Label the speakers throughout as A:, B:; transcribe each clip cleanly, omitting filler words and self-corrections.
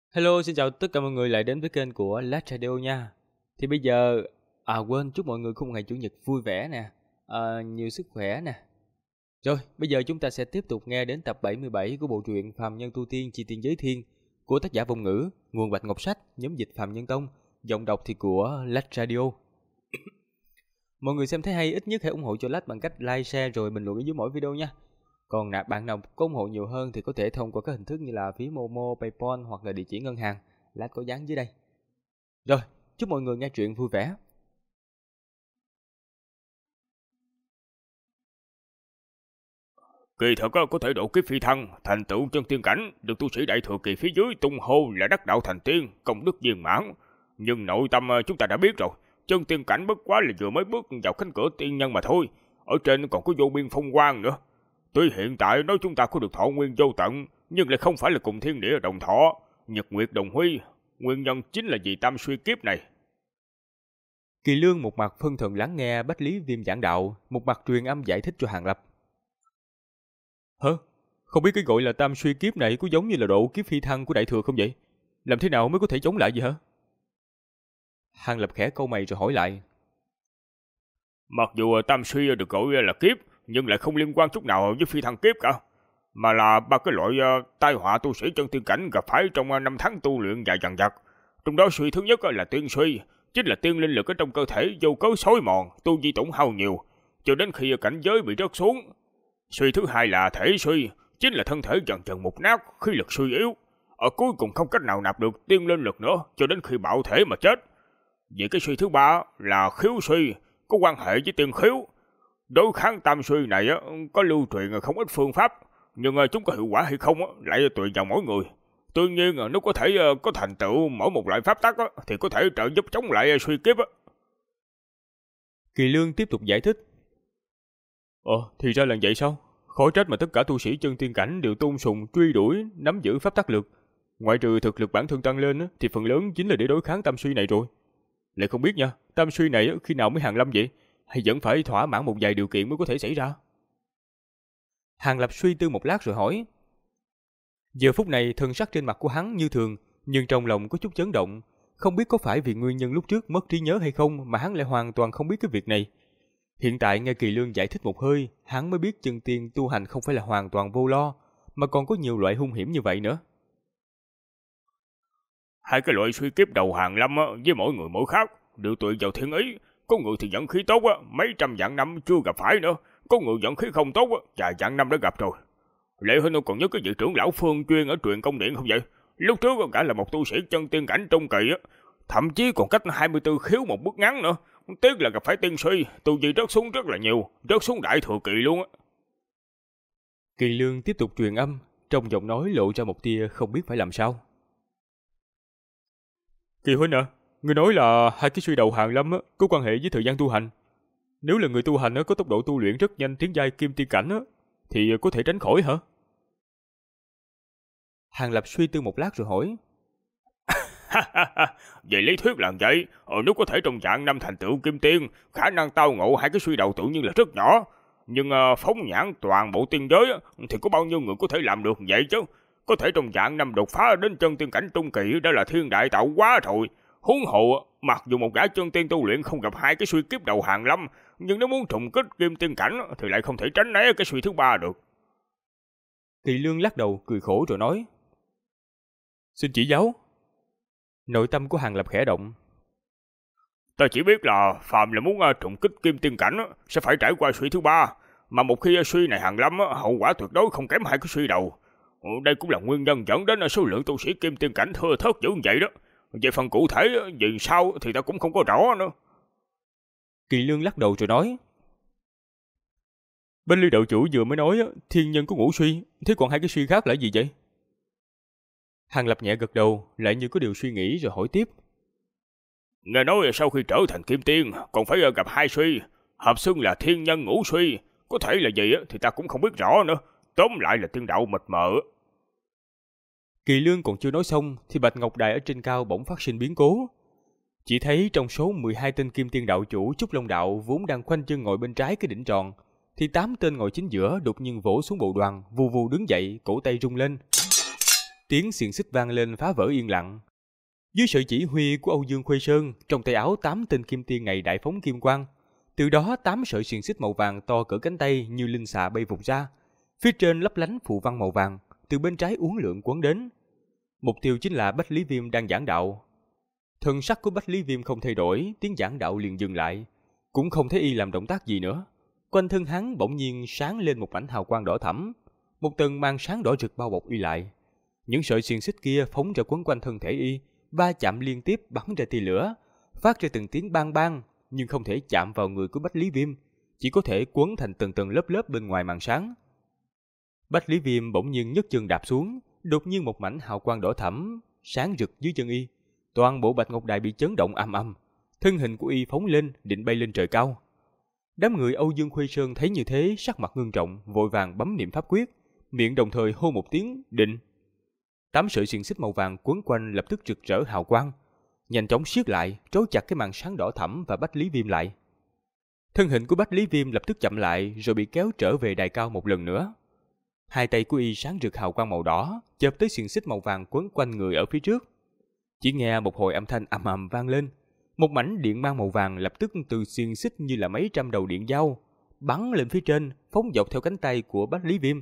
A: Hello, xin chào tất cả mọi người lại đến với kênh của Lát Radio nha. Thì bây giờ, quên chúc mọi người có một ngày Chủ nhật vui vẻ nè, nhiều sức khỏe nè. Rồi, bây giờ chúng ta sẽ tiếp tục nghe đến tập 77 của bộ truyện Phàm Nhân Tu Tiên Chi Tiên Giới Thiên của tác giả Vong Ngữ, nguồn Bạch Ngọc Sách, nhóm dịch Phàm Nhân Tông, giọng đọc thì của Lát Radio. Mọi người xem thấy hay ít nhất hãy ủng hộ cho Lát bằng cách like, share rồi bình luận ở dưới mỗi video nha. Còn bạn nào có ủng hộ nhiều hơn thì có thể thông qua các hình thức như là phí Momo, PayPal hoặc là địa chỉ ngân hàng. Lát có dán dưới đây. Rồi, chúc mọi người nghe truyện vui vẻ.
B: Kỳ thật có thể độ kiếp phi thăng, thành tựu chân tiên cảnh, được tu sĩ đại thừa kỳ phía dưới tung hô là đắc đạo thành tiên, công đức viên mãn. Nhưng nội tâm chúng ta đã biết rồi, chân tiên cảnh bất quá là vừa mới bước vào cánh cửa tiên nhân mà thôi. Ở trên còn có vô biên phong quang nữa. Tuy hiện tại nói chúng ta có được thọ nguyên vô tận, nhưng lại không phải là cùng thiên địa đồng thọ, nhật nguyệt đồng huy. Nguyên nhân chính là vì tam suy kiếp này.
A: Kỳ Lương một mặt phân thần lắng nghe Bách Lý Viêm giảng đạo, một mặt truyền âm giải thích cho Hàng Lập. Hả? Không biết cái gọi là tam suy kiếp này có giống như là độ kiếp phi thăng của đại thừa không vậy? Làm thế nào mới có thể chống lại vậy hả? Hàng Lập khẽ cau mày rồi hỏi lại.
B: Mặc dù tam suy được gọi là kiếp, nhưng lại không liên quan chút nào với phi thăng kiếp cả, mà là ba cái loại tai họa tu sĩ chân tiên cảnh gặp phải trong năm tháng tu luyện dài dằng dặc. Trong đó suy thứ nhất là tiên suy, chính là tiên linh lực ở trong cơ thể vô cớ xói mòn, tu vi tổn hao nhiều, cho đến khi cảnh giới bị rớt xuống. Suy thứ hai là thể suy, chính là thân thể dần dần mục nát, khí lực suy yếu, ở cuối cùng không cách nào nạp được tiên linh lực nữa, cho đến khi bạo thể mà chết. Vậy cái suy thứ ba là khiếu suy, có quan hệ với tiên khiếu. Đối kháng tam suy này có lưu truyền không ít phương pháp, nhưng chúng có hiệu quả hay không lại tùy vào mỗi người. Tuy nhiên nếu có thể có thành tựu mỗi một loại pháp tắc thì có thể trợ giúp chống lại suy kiếp.
A: Kỳ Lương tiếp tục giải thích. Thì ra là vậy sao? Khó trách mà tất cả tu sĩ chân tiên cảnh đều tôn sùng, truy đuổi, nắm giữ pháp tắc lực. Ngoại trừ thực lực bản thân tăng lên thì phần lớn chính là để đối kháng tam suy này rồi. Lại không biết nha, tam suy này khi nào mới hàng lâm vậy? Hay vẫn phải thỏa mãn một vài điều kiện mới có thể xảy ra? Hàng Lập suy tư một lát rồi hỏi. Giờ phút này thần sắc trên mặt của hắn như thường, nhưng trong lòng có chút chấn động. Không biết có phải vì nguyên nhân lúc trước mất trí nhớ hay không mà hắn lại hoàn toàn không biết cái việc này. Hiện tại nghe Kỳ Lương giải thích một hơi, hắn mới biết chân tiên tu hành không phải là hoàn toàn vô lo, mà còn có nhiều loại hung hiểm như vậy nữa.
B: Hai cái loại suy kiếp đầu hàng lâm với mỗi người mỗi khác, đều tùy vào thiên ý. Có người thì vận khí tốt mấy trăm vạn năm chưa gặp phải nữa, có người vận khí không tốt vài vạn năm đã gặp rồi. Lệ Huynh còn nhớ cái vị trưởng lão Phương Chuyên ở Truyền Công Điện không vậy? Lúc trước cả là một tu sĩ chân tiên cảnh trung kỳ thậm chí còn cách 24 khiếu một bước ngắn nữa. Tiếc là gặp phải tiên suy, tu vi rớt xuống rất là nhiều, rớt xuống đại thừa kỳ luôn.
A: Kỳ Lương tiếp tục truyền âm, trong giọng nói lộ ra một tia không biết phải làm sao. Kỳ Huynh người nói là hai cái suy đầu hàng lâm có quan hệ với thời gian tu hành. Nếu là người tu hành có tốc độ tu luyện rất nhanh tiến giai kim tiên cảnh thì có thể tránh khỏi hả? Hàng Lập suy tư một lát rồi hỏi.
B: Về lý thuyết là vậy, nếu có thể trong dạng năm thành tựu kim tiên, khả năng tao ngộ hai cái suy đầu tự nhiên là rất nhỏ. Nhưng phóng nhãn toàn bộ tiên giới thì có bao nhiêu người có thể làm được vậy chứ? Có thể trong dạng năm đột phá đến chân tiên cảnh trung kỳ đã là thiên đại tạo quá rồi. Huống hộ, mặc dù một gã chân tiên tu luyện không gặp hai cái suy kiếp đầu hàng lâm, nhưng nếu muốn trùng kích kim tiên cảnh thì lại không thể tránh né cái suy thứ ba được.
A: Kỳ Lương lắc đầu cười khổ rồi nói. Xin chỉ giáo. Nội tâm của Hàng Lập khẽ động.
B: Ta chỉ biết là phàm là muốn trùng kích kim tiên cảnh sẽ phải trải qua suy thứ ba, mà một khi suy này hàng lâm hậu quả tuyệt đối không kém hai cái suy đầu. Đây cũng là nguyên nhân dẫn đến số lượng tu sĩ kim tiên cảnh thưa thớt dữ vậy đó. Về phần cụ thể vì sao thì ta cũng không có rõ nữa.
A: Kỳ Lương lắc đầu rồi nói. Bên Ly đạo chủ vừa mới nói thiên nhân có ngũ suy, thế còn hai cái suy khác là gì vậy? Hàng Lập nhẹ gật đầu, lại như có điều suy nghĩ rồi hỏi tiếp.
B: Nghe nói sau khi trở thành kim tiên còn phải gặp hai suy, hợp xưng là thiên nhân ngũ suy, có thể là gì thì ta cũng không biết rõ nữa. Tóm lại là tiên đạo mịt mờ.
A: Kỳ Lương còn chưa nói xong thì Bạch Ngọc Đài ở trên cao bỗng phát sinh biến cố. Chỉ thấy trong số 12 tên kim tiên đạo chủ Trúc Long Đạo vốn đang khoanh chân ngồi bên trái cái đỉnh tròn, thì 8 tên ngồi chính giữa đột nhiên vỗ xuống bộ đoàn, vù vù đứng dậy, cổ tay rung lên. Tiếng xiềng xích vang lên phá vỡ yên lặng. Dưới sự chỉ huy của Âu Dương Khuê Sơn, trong tay áo 8 tên kim tiên này đại phóng kim quang. Từ đó 8 sợi xiềng xích màu vàng to cỡ cánh tay như linh xà bay vụt ra. Phía trên lấp lánh phù văn màu vàng, từ bên trái uốn lượn quấn đến. Mục tiêu chính là Bách Lý Viêm đang giảng đạo. Thần sắc của Bách Lý Viêm không thay đổi, tiếng giảng đạo liền dừng lại. Cũng không thấy y làm động tác gì nữa. Quanh thân hắn bỗng nhiên sáng lên một mảnh hào quang đỏ thẫm. Một tầng màn sáng đỏ rực bao bọc y lại. Những sợi xiềng xích kia phóng ra quấn quanh thân thể y, va chạm liên tiếp bắn ra tia lửa, phát ra từng tiếng bang bang, nhưng không thể chạm vào người của Bách Lý Viêm, chỉ có thể quấn thành từng tầng lớp lớp bên ngoài màn sáng. Bách Lý Viêm bỗng nhiên nhấc chân đạp xuống, đột nhiên một mảnh hào quang đỏ thẫm sáng rực dưới chân y, toàn bộ Bạch Ngọc Đài bị chấn động ầm ầm, thân hình của y phóng lên, định bay lên trời cao. Đám người Âu Dương Khuê Sơn thấy như thế, sắc mặt ngưng trọng, vội vàng bấm niệm pháp quyết, miệng đồng thời hô một tiếng định. 8 sợi xiềng xích màu vàng quấn quanh lập tức rực rỡ hào quang, nhanh chóng siết lại, trói chặt cái màn sáng đỏ thẫm và Bách Lý Viêm lại. Thân hình của Bách Lý Viêm lập tức chậm lại, rồi bị kéo trở về đài cao một lần nữa. Hai tay của y sáng rực hào quang màu đỏ, chộp tới xiềng xích màu vàng quấn quanh người ở phía trước. Chỉ nghe một hồi âm thanh ầm ầm vang lên, một mảnh điện mang màu vàng lập tức từ xiềng xích như là mấy trăm đầu điện dao bắn lên phía trên, phóng dọc theo cánh tay của Bách Lý Viêm.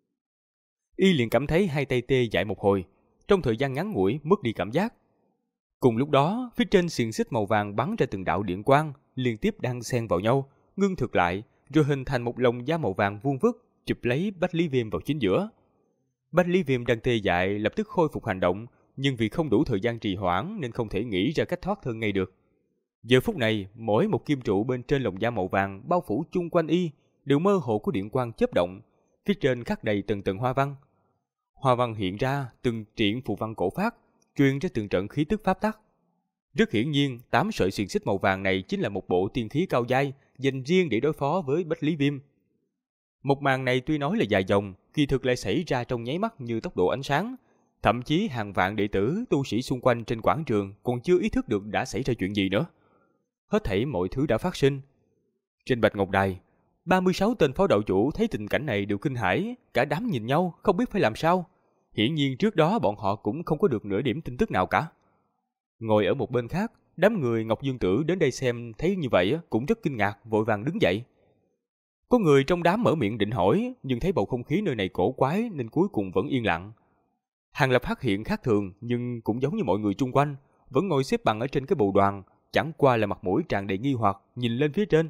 A: Y liền cảm thấy hai tay tê dại một hồi, trong thời gian ngắn ngủi mất đi cảm giác. Cùng lúc đó, phía trên xiềng xích màu vàng bắn ra từng đạo điện quang, liên tiếp đan xen vào nhau, ngưng thực lại, rồi hình thành một lồng da màu vàng vuông vức, chụp lấy Bách Lý Viêm vào chính giữa. Bách Lý Viêm đang tê dại lập tức khôi phục hành động, nhưng vì không đủ thời gian trì hoãn nên không thể nghĩ ra cách thoát thân ngay được. Giờ phút này, mỗi một kim trụ bên trên lồng da màu vàng bao phủ chung quanh y đều mơ hồ có điện quang chớp động, phía trên khắc đầy từng tầng hoa văn. Hoa văn hiện ra từng triển phù văn cổ phát, truyền ra từng trận khí tức pháp tắc. Rất hiển nhiên, 8 sợi xiềng xích màu vàng này chính là một bộ tiên khí cao giai dành riêng để đối phó với Bách Lý Viêm. Một màn này tuy nói là dài dòng, kỳ thực lại xảy ra trong nháy mắt như tốc độ ánh sáng. Thậm chí hàng vạn đệ tử, tu sĩ xung quanh trên quảng trường còn chưa ý thức được đã xảy ra chuyện gì nữa. Hết thảy mọi thứ đã phát sinh. Trên Bạch Ngọc Đài, 36 tên phó đạo chủ thấy tình cảnh này đều kinh hãi, cả đám nhìn nhau không biết phải làm sao. Hiển nhiên trước đó bọn họ cũng không có được nửa điểm tin tức nào cả. Ngồi ở một bên khác, đám người Ngọc Dương Tử đến đây xem thấy như vậy cũng rất kinh ngạc, vội vàng đứng dậy. Có người trong đám mở miệng định hỏi, nhưng thấy bầu không khí nơi này cổ quái nên cuối cùng vẫn yên lặng. Hàng Lập phát hiện khác thường, nhưng cũng giống như mọi người chung quanh, vẫn ngồi xếp bằng ở trên cái bồ đoàn, chẳng qua là mặt mũi tràn đầy nghi hoặc, nhìn lên phía trên.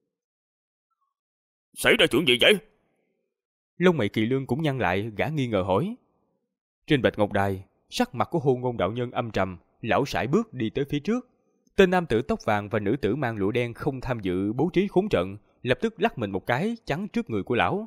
B: Xảy ra chuyện gì vậy?
A: Lông mày Kỳ Lương cũng nhăn lại, gã nghi ngờ hỏi. Trên Bạch Ngọc Đài, sắc mặt của Hôn Ngôn đạo nhân âm trầm, lão sải bước đi tới phía trước. Tên nam tử tóc vàng và nữ tử mang lụa đen không tham dự bố trí khốn trận, lập tức lắc mình một cái chắn trước người của lão.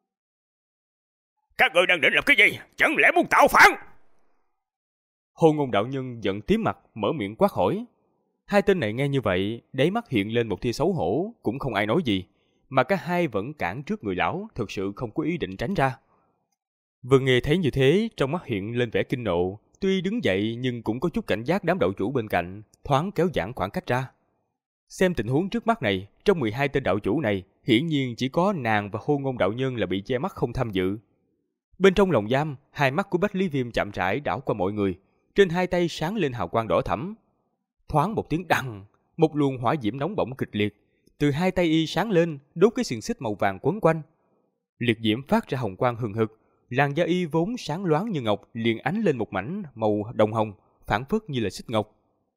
B: Các ngươi đang định làm cái gì? Chẳng lẽ muốn tạo phản?
A: Hôn Ngôn đạo nhân giận tím mặt, mở miệng quát hỏi. Hai tên này nghe như vậy, đáy mắt hiện lên một tia xấu hổ, cũng không ai nói gì, mà cả hai vẫn cản trước người lão, thực sự không có ý định tránh ra. Vừa nghe thấy như thế, trong mắt hiện lên vẻ kinh nộ, tuy đứng dậy nhưng cũng có chút cảnh giác đám đạo chủ bên cạnh, thoáng kéo giãn khoảng cách ra. Xem tình huống trước mắt này, trong 12 tên đạo chủ này, hiển nhiên chỉ có nàng và Hôn Ngôn đạo nhân là bị che mắt không tham dự. Bên trong lồng giam, hai mắt của Bách Lý Viêm chậm rãi đảo qua mọi người, trên hai tay sáng lên hào quang đỏ thẫm. Thoáng một tiếng đằng, một luồng hỏa diễm nóng bỏng kịch liệt từ hai tay y sáng lên, đốt cái xiềng xích màu vàng quấn quanh. Liệt diễm phát ra hồng quang hừng hực, làn da y vốn sáng loáng như ngọc liền ánh lên một mảnh màu đồng hồng, phảng phất như là xích ngọc.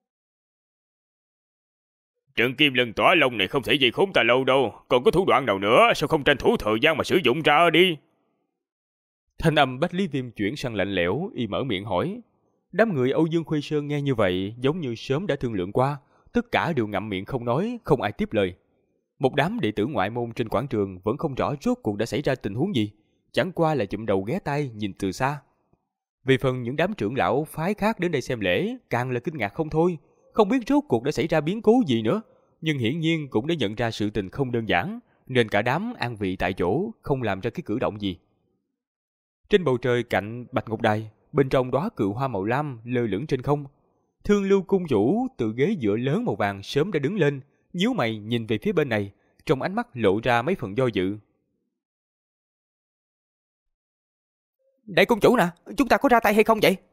B: Trận kim lần tỏa lông này không thể gì khốn ta lâu đâu, còn có thủ đoạn nào nữa, sao không tranh thủ thời gian mà sử dụng ra đi?
A: Thanh âm Bách Lý Viêm chuyển sang lạnh lẽo, y mở miệng hỏi. Đám người Âu Dương Khuê Sơn nghe như vậy, giống như sớm đã thương lượng qua, tất cả đều ngậm miệng không nói, không ai tiếp lời. Một đám đệ tử ngoại môn trên quảng trường vẫn không rõ rốt cuộc đã xảy ra tình huống gì, chẳng qua là chụm đầu ghé tai nhìn từ xa. Về phần những đám trưởng lão phái khác đến đây xem lễ, càng là kinh ngạc không thôi, không biết rốt cuộc đã xảy ra biến cố gì nữa, nhưng hiển nhiên cũng đã nhận ra sự tình không đơn giản, nên cả đám an vị tại chỗ, không làm ra cái cử động gì. Trên bầu trời cạnh Bạch Ngọc Đài, bên trong đóa cựu hoa màu lam lơ lửng trên không. Thương Lưu cung chủ từ ghế dựa lớn màu vàng sớm đã đứng lên, nhíu mày nhìn về phía bên này, trong ánh mắt lộ ra mấy phần do dự.
C: Đại công chủ nè, chúng ta có ra tay hay không vậy?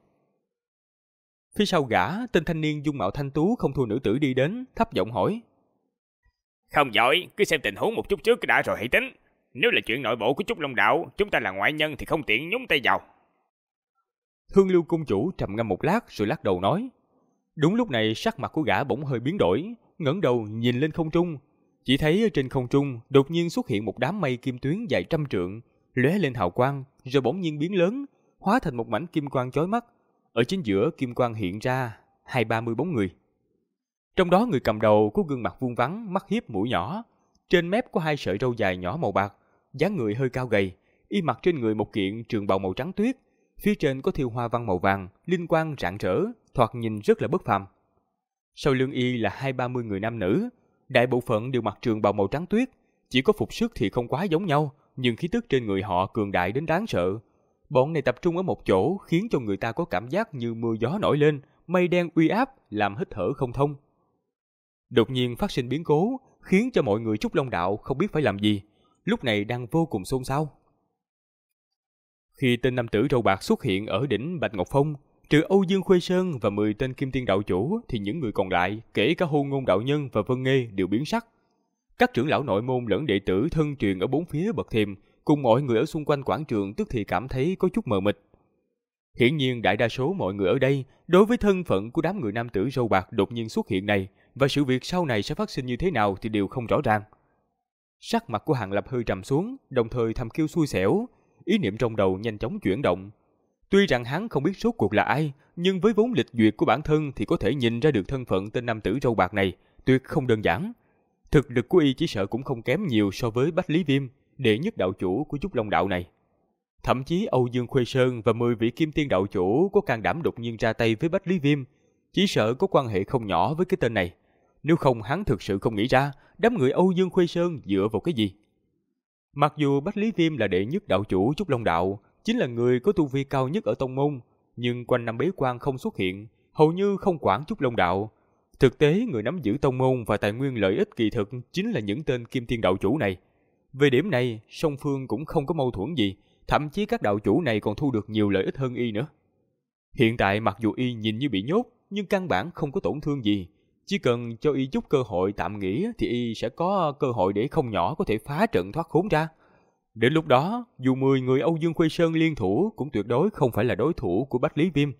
A: Phía sau gã, tên thanh niên dung mạo thanh tú không thua nữ tử đi đến, thấp giọng hỏi.
B: Không giỏi, cứ xem tình huống một chút trước đã rồi hãy tính. Nếu là chuyện nội bộ của Trúc Long Đạo, chúng ta là ngoại nhân thì không tiện nhúng tay vào.
A: Hương Lưu cung chủ trầm ngâm một lát rồi lắc đầu nói. Đúng lúc này sắc mặt của gã bỗng hơi biến đổi, ngẩng đầu nhìn lên không trung. Chỉ thấy trên không trung đột nhiên xuất hiện một đám mây kim tuyến dài trăm trượng, lóe lên hào quang, rồi bỗng nhiên biến lớn, hóa thành một mảnh kim quang chói mắt. Ở chính giữa kim quang hiện ra 20-30 bóng người. Trong đó người cầm đầu có gương mặt vuông vắn, mắt hiếp mũi nhỏ, trên mép có 2 sợi râu dài nhỏ màu bạc, dáng người hơi cao gầy, y mặc trên người một kiện trường bào màu trắng tuyết, phía trên có thêu hoa văn màu vàng, linh quang rạng rỡ, thoạt nhìn rất là bất phàm. Sau lưng y là 20-30 người nam nữ, đại bộ phận đều mặc trường bào màu trắng tuyết, chỉ có phục sức thì không quá giống nhau, nhưng khí tức trên người họ cường đại đến đáng sợ. Bọn này tập trung ở một chỗ khiến cho người ta có cảm giác như mưa gió nổi lên, mây đen uy áp làm hít thở không thông. Đột nhiên phát sinh biến cố, khiến cho mọi người Trúc Long Đạo không biết phải làm gì, lúc này đang vô cùng xôn xao. Khi tên nam tử râu bạc xuất hiện ở đỉnh Bạch Ngọc Phong, trừ Âu Dương Khuê Sơn và 10 tên Kim Tiên đạo chủ thì những người còn lại, kể cả Hôn Ngôn đạo nhân và Vân Nghê đều biến sắc. Các trưởng lão nội môn lẫn đệ tử thân truyền ở bốn phía bậc thềm, cùng mọi người ở xung quanh quảng trường tức thì cảm thấy có chút mờ mịt. Hiển nhiên đại đa số mọi người ở đây đối với thân phận của đám người nam tử râu bạc đột nhiên xuất hiện này và sự việc sau này sẽ phát sinh như thế nào thì đều không rõ ràng. Sắc mặt của Hàng Lập hơi trầm xuống, đồng thời thầm kêu xui xẻo, ý niệm trong đầu nhanh chóng chuyển động. Tuy rằng hắn không biết rốt cuộc là ai, nhưng với vốn lịch duyệt của bản thân thì có thể nhìn ra được thân phận tên nam tử râu bạc này tuyệt không đơn giản. Thực lực của y chỉ sợ cũng không kém nhiều so với Bách Lý Viêm, đệ nhất đạo chủ của Trúc Long Đạo này. Thậm chí Âu Dương Khuê Sơn và 10 vị Kim Tiên đạo chủ có can đảm đột nhiên ra tay với Bách Lý Viêm, chỉ sợ có quan hệ không nhỏ với cái tên này. Nếu không hắn thực sự không nghĩ ra đám người Âu Dương Khuê Sơn dựa vào cái gì. Mặc dù Bách Lý Viêm là đệ nhất đạo chủ Trúc Long Đạo, chính là người có tu vi cao nhất ở tông môn, nhưng quanh năm bế quan không xuất hiện, hầu như không quản Trúc Long Đạo. Thực tế người nắm giữ tông môn và tài nguyên lợi ích kỳ thực chính là những tên Kim Tiên đạo chủ này. Về điểm này, song phương cũng không có mâu thuẫn gì, thậm chí các đạo chủ này còn thu được nhiều lợi ích hơn y nữa. Hiện tại mặc dù y nhìn như bị nhốt, nhưng căn bản không có tổn thương gì. Chỉ cần cho y chút cơ hội tạm nghỉ thì y sẽ có cơ hội để không nhỏ có thể phá trận thoát khốn ra. Đến lúc đó, dù 10 người Âu Dương Khuê Sơn liên thủ cũng tuyệt đối không phải là đối thủ của Bách Lý Viêm.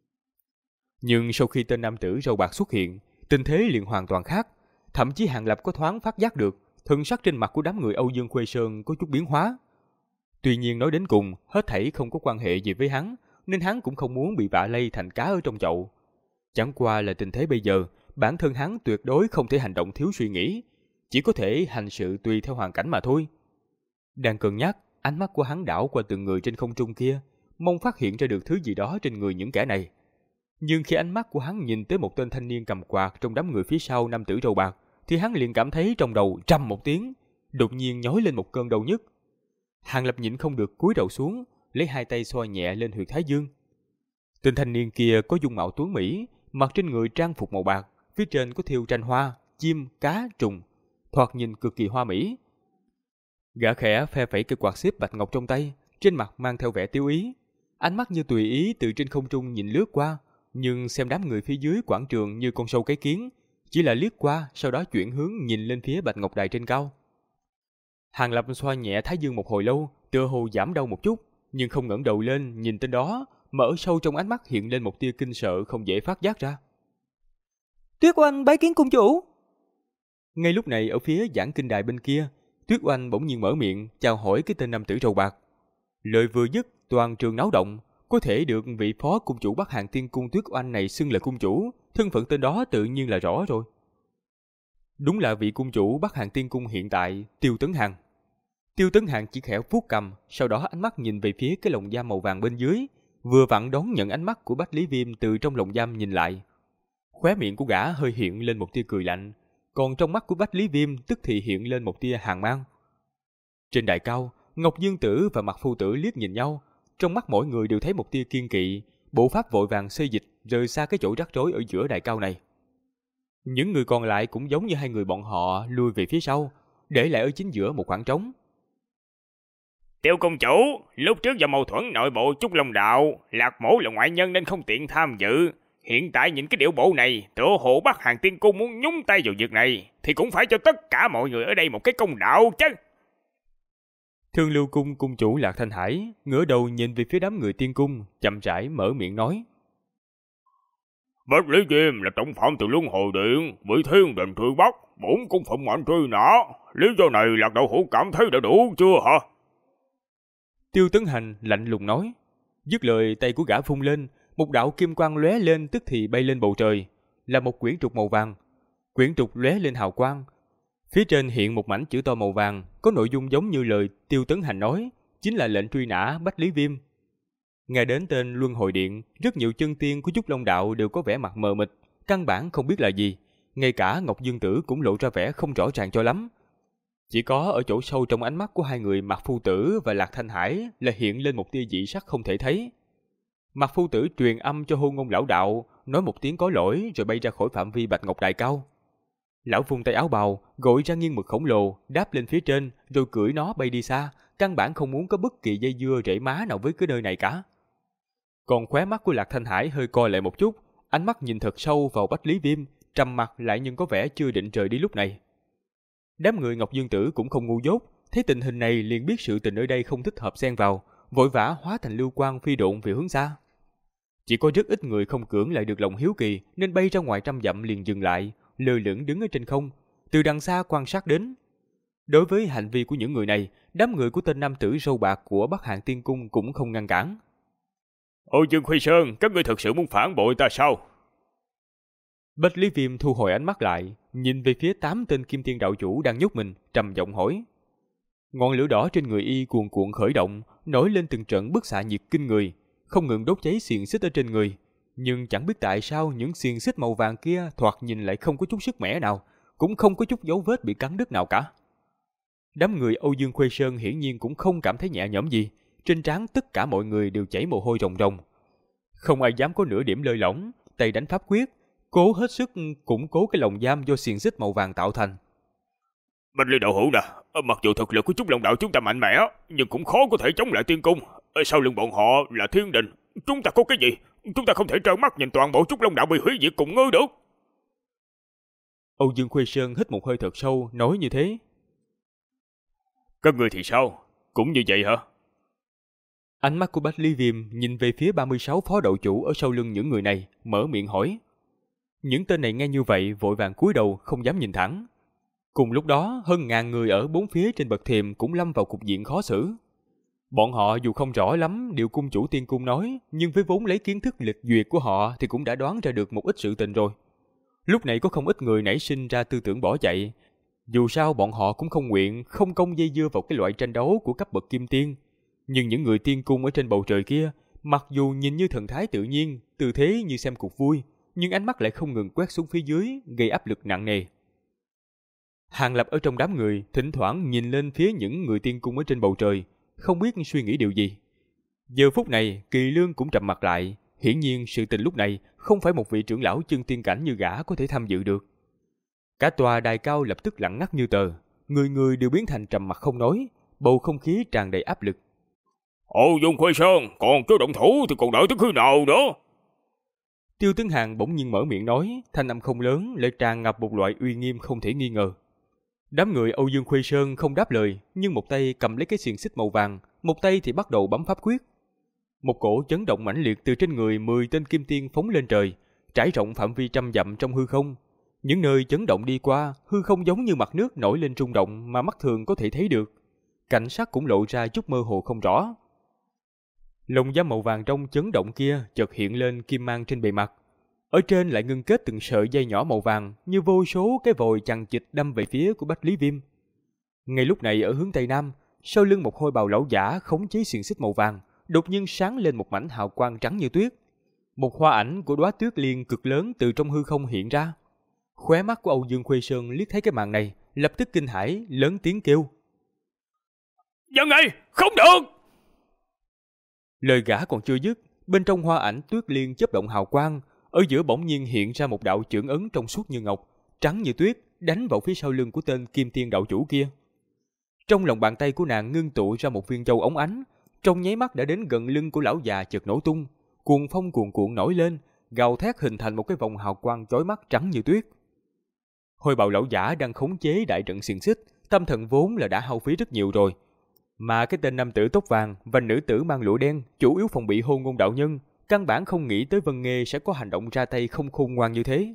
A: Nhưng sau khi tên nam tử râu bạc xuất hiện, tình thế liền hoàn toàn khác. Thậm chí Hàng Lập có thoáng phát giác được, thân sắc trên mặt của đám người Âu Dương Khuê Sơn có chút biến hóa. Tuy nhiên nói đến cùng, hết thảy không có quan hệ gì với hắn, nên hắn cũng không muốn bị vạ lây thành cá ở trong chậu. Chẳng qua là tình thế bây giờ, bản thân hắn tuyệt đối không thể hành động thiếu suy nghĩ, chỉ có thể hành sự tùy theo hoàn cảnh mà thôi. Đang cân nhắc, ánh mắt của hắn đảo qua từng người trên không trung kia, mong phát hiện ra được thứ gì đó trên người những kẻ này. Nhưng khi ánh mắt của hắn nhìn tới một tên thanh niên cầm quạt trong đám người phía sau nam tử râu bạc, thì hắn liền cảm thấy trong đầu trầm một tiếng, đột nhiên nhói lên một cơn đau nhức. Hàng Lập nhịn không được cúi đầu xuống, lấy hai tay xoa nhẹ lên huyệt thái dương. Tên thanh niên kia có dung mạo tuấn mỹ, mặc trên người trang phục màu bạc, phía trên có thêu tranh hoa, chim, cá, trùng, thoạt nhìn cực kỳ hoa mỹ. Gã khẽ phe phẩy cây quạt xếp bạch ngọc trong tay, trên mặt mang theo vẻ tiêu ý, ánh mắt như tùy ý từ trên không trung nhìn lướt qua, nhưng xem đám người phía dưới quảng trường như con sâu cái kiến, chỉ là liếc qua, sau đó chuyển hướng nhìn lên phía bạch ngọc đài trên cao. Hàng Lập xoa nhẹ thái dương một hồi lâu, tựa hồ giảm đau một chút, nhưng không ngẩng đầu lên nhìn tên đó, mà ở sâu trong ánh mắt hiện lên một tia kinh sợ không dễ phát giác ra.
C: Tuyết Oanh bái kiến cung chủ.
A: Ngay lúc này ở phía giảng kinh đài bên kia, Tuyết Oanh bỗng nhiên mở miệng chào hỏi cái tên nam tử râu bạc. Lời vừa dứt, toàn trường náo động, có thể được vị phó cung chủ Bắc Hàng Tiên cung Tuyết Oanh này xưng là cung chủ, thân phận tên đó tự nhiên là rõ rồi. Đúng là vị cung chủ Bắc Hàng Tiên cung hiện tại, Tiêu Tấn Hằng. Tiêu Tấn Hằng chỉ khẽ vuốt cầm, sau đó ánh mắt nhìn về phía cái lồng giam màu vàng bên dưới, vừa vặn đón nhận ánh mắt của Bách Lý Viêm từ trong lồng giam nhìn lại. Khóe miệng của gã hơi hiện lên một tia cười lạnh, còn trong mắt của Bách Lý Viêm tức thì hiện lên một tia hàn mang. Trên đài cao, Ngọc Dương Tử và Mạc Phu Tử liếc nhìn nhau, trong mắt mỗi người đều thấy một tia kiên kỵ, bộ pháp vội vàng xê dịch rời xa cái chỗ rắc rối ở giữa đài cao này. Những người còn lại cũng giống như hai người bọn họ lui về phía sau, để lại ở chính giữa một khoảng trống.
B: Tiêu công chủ, lúc trước do mâu thuẫn nội bộ Trúc Long Đạo, Lạc Mỗ là ngoại nhân nên không tiện tham dự. Hiện tại nhìn cái điệu bộ này, tựa hồ Bắc Hàng Tiên Cung muốn nhúng tay vào việc này, thì cũng phải cho tất cả mọi người ở đây một cái công đạo chứ.
A: Thương Lưu Cung cung chủ Lạc Thanh Hải ngửa đầu nhìn về phía đám người tiên cung, chậm rãi mở miệng nói.
B: Bách Lý Diêm là trọng phạm từ Luân Hồi Điện, bị thiên đình truy bắt, bổn cung phụng mệnh truy nã. Lý do này Lạc Đạo Hữu cảm thấy đã đủ chưa hả?
A: Tiêu Tấn Hành lạnh lùng nói. Dứt lời, tay của gã vung lên, một đạo kim quang lóe lên tức thì bay lên bầu trời, là một quyển trục màu vàng. Quyển trục lóe lên hào quang, phía trên hiện một mảnh chữ to màu vàng, có nội dung giống như lời Tiêu Tấn Hành nói, chính là lệnh truy nã Bách Lý Viêm. Nghe đến tên Luân Hồi Điện, rất nhiều chân tiên của Trúc Long Đạo đều có vẻ mặt mờ mịt, căn bản không biết là gì. Ngay cả Ngọc Dương Tử cũng lộ ra vẻ không rõ ràng cho lắm. Chỉ có ở chỗ sâu trong ánh mắt của hai người Mạc Phu Tử và Lạc Thanh Hải là hiện lên một tia dị sắc không thể thấy. Mạc Phu Tử truyền âm cho Hôn Ngôn lão đạo, nói một tiếng có lỗi rồi bay ra khỏi phạm vi Bạch Ngọc Đài cao. Lão vung tay áo bào, gọi ra nghiêng mực khổng lồ, đáp lên phía trên, rồi cưỡi nó bay đi xa, căn bản không muốn có bất kỳ dây dưa rễ má nào với cái nơi này cả. Còn khóe mắt của Lạc Thanh Hải hơi co lại một chút, ánh mắt nhìn thật sâu vào Bách Lý Viêm, trầm mặc lại nhưng có vẻ chưa định rời đi lúc này. Đám người Ngọc Dương Tử cũng không ngu dốt, thấy tình hình này liền biết sự tình ở đây không thích hợp xen vào, vội vã hóa thành lưu quang phi độn về hướng xa. Chỉ có rất ít người không cưỡng lại được lòng hiếu kỳ nên bay ra ngoài 100 dặm liền dừng lại, lơ lửng đứng ở trên không, từ đằng xa quan sát đến. Đối với hành vi của những người này, đám người của tên nam tử râu bạc của Bắc Hàng Tiên Cung cũng không ngăn cản.
B: Ôi Dương Khuy Sơn, các ngươi thật sự muốn phản bội ta sao?
A: Bách Lý Viêm thu hồi ánh mắt lại, nhìn về phía 8 tên kim tiên đạo chủ đang nhốt mình, trầm giọng hỏi. Ngọn lửa đỏ trên người y cuồn cuộn khởi động, nổi lên từng trận bức xạ nhiệt kinh người, không ngừng đốt cháy xiềng xích ở trên người. Nhưng chẳng biết tại sao những xiềng xích màu vàng kia thoạt nhìn lại không có chút sức mẻ nào, cũng không có chút dấu vết bị cắn đứt nào cả. Đám người Âu Dương Khuê Sơn hiển nhiên cũng không cảm thấy nhẹ nhõm gì, trên trán tất cả mọi người đều chảy mồ hôi ròng ròng. Không ai dám có nửa điểm lơi lỏng, tay đánh pháp quyết, cố hết sức củng cố cái lồng giam do xiềng xích màu vàng tạo thành.
B: Bách Lý đạo hữu nè, mặc dù thực lực của Trúc Long Đạo chúng ta mạnh mẽ, nhưng cũng khó có thể chống lại tiên cung. Sau lưng bọn họ là thiên đình, chúng ta có cái gì? Chúng ta không thể trơ mắt nhìn toàn bộ Trúc Long Đạo bị hủy diệt cùng ngươi được.
A: Âu Dương Khuê Sơn hít một hơi thật sâu, nói như thế.
B: Các ngươi thì sao? Cũng như vậy hả?
A: Ánh mắt của Bách Lý Viêm nhìn về phía 36 phó đạo chủ ở sau lưng những người này, mở miệng hỏi. Những tên này nghe như vậy vội vàng cúi đầu không dám nhìn thẳng. Cùng lúc đó, hơn 1000 người ở bốn phía trên bậc thềm cũng lâm vào cục diện khó xử. Bọn họ dù không rõ lắm điều cung chủ tiên cung nói, nhưng với vốn lấy kiến thức lịch duyệt của họ thì cũng đã đoán ra được một ít sự tình rồi. Lúc này có không ít người nảy sinh ra tư tưởng bỏ chạy. Dù sao bọn họ cũng không nguyện, không công dây dưa vào cái loại tranh đấu của cấp bậc kim tiên. Nhưng những người tiên cung ở trên bầu trời kia, mặc dù nhìn như thần thái tự nhiên, tư thế như xem cuộc vui, nhưng ánh mắt lại không ngừng quét xuống phía dưới, gây áp lực nặng nề. Hàng Lập ở trong đám người, thỉnh thoảng nhìn lên phía những người tiên cung ở trên bầu trời, không biết suy nghĩ điều gì. Giờ phút này, Kỳ Lương cũng trầm mặt lại, hiển nhiên sự tình lúc này không phải một vị trưởng lão chân tiên cảnh như gã có thể tham dự được. Cả tòa đài cao lập tức lặng ngắt như tờ, người người đều biến thành trầm mặc không nói, bầu không khí tràn đầy áp lực.
B: Ồ Dương Khuê Sơn, còn chưa động thủ thì còn đợi tới khi nào nữa?
A: Tiêu Tấn Hàn bỗng nhiên mở miệng nói, thanh âm không lớn lại tràn ngập một loại uy nghiêm không thể nghi ngờ. Đám người Âu Dương Khuê Sơn không đáp lời, nhưng một tay cầm lấy cái xiềng xích màu vàng, một tay thì bắt đầu bấm pháp quyết. Một cổ chấn động mãnh liệt từ trên người 10 tên kim tiên phóng lên trời, trải rộng phạm vi 100 dặm trong hư không. Những nơi chấn động đi qua, hư không giống như mặt nước nổi lên rung động mà mắt thường có thể thấy được. Cảnh sắc cũng lộ ra chút mơ hồ không rõ. Lồng giam màu vàng trong chấn động kia chợt hiện lên kim mang trên bề mặt. Ở trên lại ngưng kết từng sợi dây nhỏ màu vàng như vô số cái vòi chằng chịt đâm về phía của Bách Lý Viêm. Ngay lúc này ở hướng tây nam, sau lưng một hôi bào lão giả khống chế xiềng xích màu vàng, đột nhiên sáng lên một mảnh hào quang trắng như tuyết. Một hoa ảnh của đóa tuyết liên cực lớn từ trong hư không hiện ra. Khóe mắt của Âu Dương Khuê Sơn liếc thấy cái màn này, lập tức kinh hãi, lớn tiếng kêu.
B: Dân này, không được!
A: Lời gã còn chưa dứt, bên trong hoa ảnh tuyết liên chớp động hào quang, ở giữa bỗng nhiên hiện ra một đạo chưởng ấn trong suốt như ngọc, trắng như tuyết, đánh vào phía sau lưng của tên kim tiên đạo chủ kia. Trong lòng bàn tay của nàng ngưng tụ ra một viên châu óng ánh, trong nháy mắt đã đến gần lưng của lão già chợt nổ tung, cuồng phong cuồn cuộn nổi lên, gào thét hình thành một cái vòng hào quang chói mắt trắng như tuyết. Hôi bào lão giả đang khống chế đại trận xiềng xích, tâm thần vốn là đã hao phí rất nhiều rồi. Mà cái tên nam tử tóc vàng và nữ tử mang lụa đen chủ yếu phòng bị Hôn Ngôn đạo nhân, căn bản không nghĩ tới Vân Nghê sẽ có hành động ra tay không khôn ngoan như thế.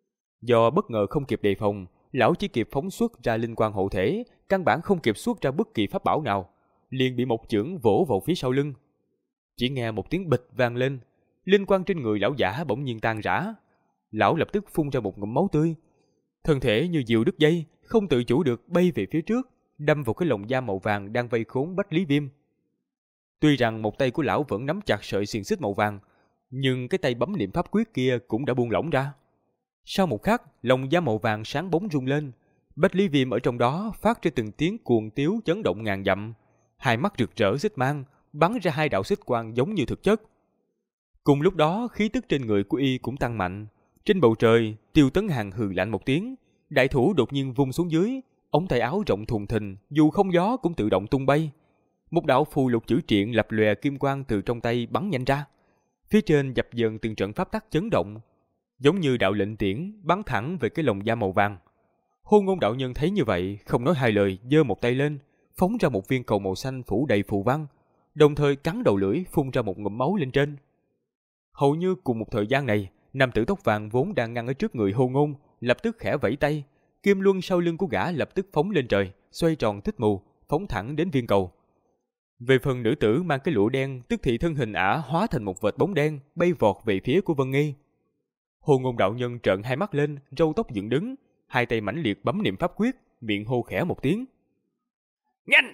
A: Do bất ngờ không kịp đề phòng, lão chỉ kịp phóng xuất ra linh quang hộ thể, căn bản không kịp xuất ra bất kỳ pháp bảo nào, liền bị một chưởng vỗ vào phía sau lưng. Chỉ nghe một tiếng bịch vang lên, linh quang trên người lão giả bỗng nhiên tan rã. Lão lập tức phun ra một ngụm máu tươi, thân thể như diều đứt dây, không tự chủ được bay về phía trước, đâm vào cái lồng giam màu vàng đang vây khốn Bách Lý Viêm. Tuy rằng một tay của lão vẫn nắm chặt sợi xiềng xích màu vàng, nhưng cái tay bấm niệm pháp quyết kia cũng đã buông lỏng ra. Sau một khắc, lồng giam màu vàng sáng bóng rung lên, Bách Lý Viêm ở trong đó phát ra từng tiếng cuồng tiếu chấn động ngàn dặm, hai mắt rực rỡ xích mang, bắn ra hai đạo xích quang giống như thực chất. Cùng lúc đó, khí tức trên người của y cũng tăng mạnh. Trên bầu trời, Tiêu Tấn Hàn hừ lạnh một tiếng, đại thủ đột nhiên vung xuống dưới, ống tay áo rộng thùng thình, dù không gió cũng tự động tung bay. Một đạo phù lục chữ triện lập lòe kim quang từ trong tay bắn nhanh ra. Phía trên dập dờn từng trận pháp tắc chấn động, giống như đạo lệnh tiễn bắn thẳng về cái lồng da màu vàng. Hôn Ngôn đạo nhân thấy như vậy, không nói hai lời, giơ một tay lên, phóng ra một viên cầu màu xanh phủ đầy phù văn, đồng thời cắn đầu lưỡi phun ra một ngụm máu lên trên. Hầu như cùng một thời gian này, nam tử tóc vàng vốn đang ngăn ở trước người Hôn Ngôn, lập tức khẽ vẫy tay, kim luân sau lưng của gã lập tức phóng lên trời, xoay tròn thích mù, phóng thẳng đến viên cầu. Về phần nữ tử mang cái lụa đen, tức thì thân hình ả hóa thành một vệt bóng đen, bay vọt về phía của Vân Nghi. Hôn Ngôn đạo nhân trợn hai mắt lên, râu tóc dựng đứng, hai tay mãnh liệt bấm niệm pháp quyết, miệng hô khẽ một tiếng. Nhanh!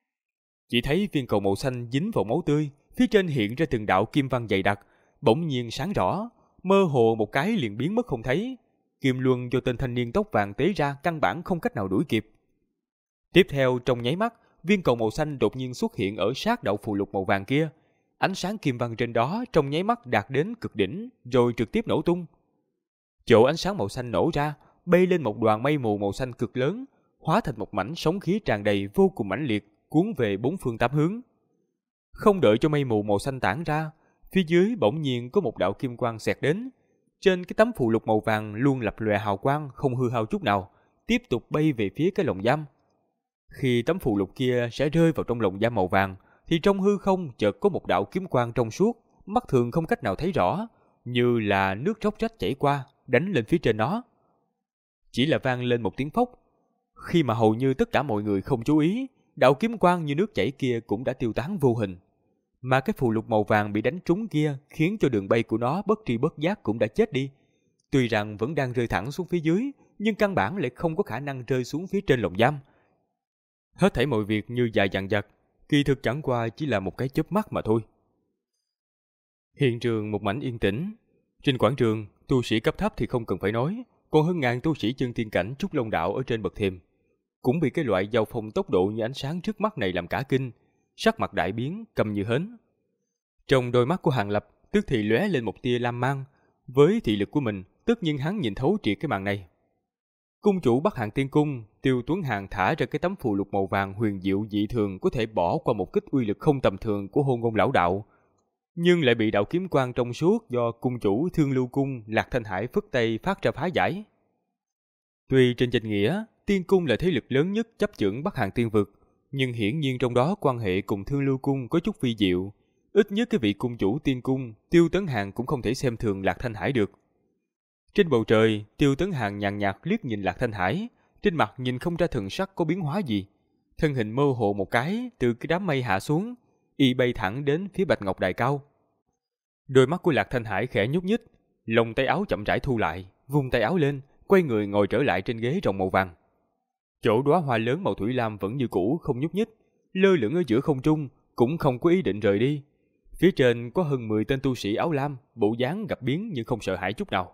A: Chỉ thấy viên cầu màu xanh dính vào máu tươi, phía trên hiện ra từng đạo kim văn dày đặc, bỗng nhiên sáng rõ, mơ hồ một cái liền biến mất không thấy. Kim luân do tên thanh niên tóc vàng tế ra căn bản không cách nào đuổi kịp. Tiếp theo trong nháy mắt, viên cầu màu xanh đột nhiên xuất hiện ở sát đạo phù lục màu vàng kia. Ánh sáng kim văn trên đó trong nháy mắt đạt đến cực đỉnh, rồi trực tiếp nổ tung. Chỗ ánh sáng màu xanh nổ ra, bay lên một đoàn mây mù màu xanh cực lớn, hóa thành một mảnh sóng khí tràn đầy vô cùng mãnh liệt, cuốn về bốn phương tám hướng. Không đợi cho mây mù màu xanh tản ra, phía dưới bỗng nhiên có một đạo kim quang xẹt đến. Trên cái tấm phù lục màu vàng luôn lập lòe hào quang không hư hao chút nào, tiếp tục bay về phía cái lồng giam. Khi tấm phù lục kia sẽ rơi vào trong lồng giam màu vàng, thì trong hư không chợt có một đạo kiếm quang trong suốt, mắt thường không cách nào thấy rõ, như là nước róc rách chảy qua, đánh lên phía trên nó. Chỉ là vang lên một tiếng phốc. Khi mà hầu như tất cả mọi người không chú ý, đạo kiếm quang như nước chảy kia cũng đã tiêu tán vô hình. Mà cái phù lục màu vàng bị đánh trúng kia khiến cho đường bay của nó bất tri bất giác cũng đã chết đi. Tuy rằng vẫn đang rơi thẳng xuống phía dưới, nhưng căn bản lại không có khả năng rơi xuống phía trên lồng giam. Hết thảy mọi việc như dài dằng dặc, kỳ thực chẳng qua chỉ là một cái chớp mắt mà thôi. Hiện trường một mảnh yên tĩnh. Trên quảng trường, tu sĩ cấp thấp thì không cần phải nói, còn hơn ngàn tu sĩ chân tiên cảnh Trúc Long đạo ở trên bậc thềm cũng bị cái loại giao phong tốc độ như ánh sáng trước mắt này làm cả kinh, sắc mặt đại biến, câm như hến. Trong đôi mắt của Hàng Lập tức thì lóe lên một tia lam mang, với thị lực của mình, tất nhiên hắn nhìn thấu triệt cái màn này. Cung chủ Bắc Hàn Tiên Cung, Tiêu Tuấn Hàn thả ra cái tấm phù lục màu vàng huyền diệu dị thường có thể bỏ qua một kích uy lực không tầm thường của Hôn Ngôn lão đạo, nhưng lại bị đạo kiếm quang trong suốt do cung chủ Thương Lưu Cung Lạc Thanh Hải phất tay phát ra phá giải. Tuy trên danh nghĩa, Tiên Cung là thế lực lớn nhất chấp chưởng Bắc Hàn Tiên vực, nhưng hiển nhiên trong đó quan hệ cùng Thương Lưu Cung có chút vi diệu. Ít nhất cái vị cung chủ Tiên Cung, Tiêu Tấn Hàn cũng không thể xem thường Lạc Thanh Hải được. Trên bầu trời, Tiêu Tấn Hàn nhàn nhạt liếc nhìn Lạc Thanh Hải, trên mặt nhìn không ra thần sắc có biến hóa gì. Thân hình mơ hồ một cái, từ cái đám mây hạ xuống, y bay thẳng đến phía Bạch Ngọc Đài cao. Đôi mắt của Lạc Thanh Hải khẽ nhúc nhích, lồng tay áo chậm rãi thu lại, vung tay áo lên, quay người ngồi trở lại trên ghế rồng màu vàng. Chỗ đóa hoa lớn màu thủy lam vẫn như cũ không nhúc nhích, lơ lửng ở giữa không trung, cũng không có ý định rời đi. Phía trên có hơn 10 tên tu sĩ áo lam, bộ dáng gặp biến nhưng không sợ hãi chút nào.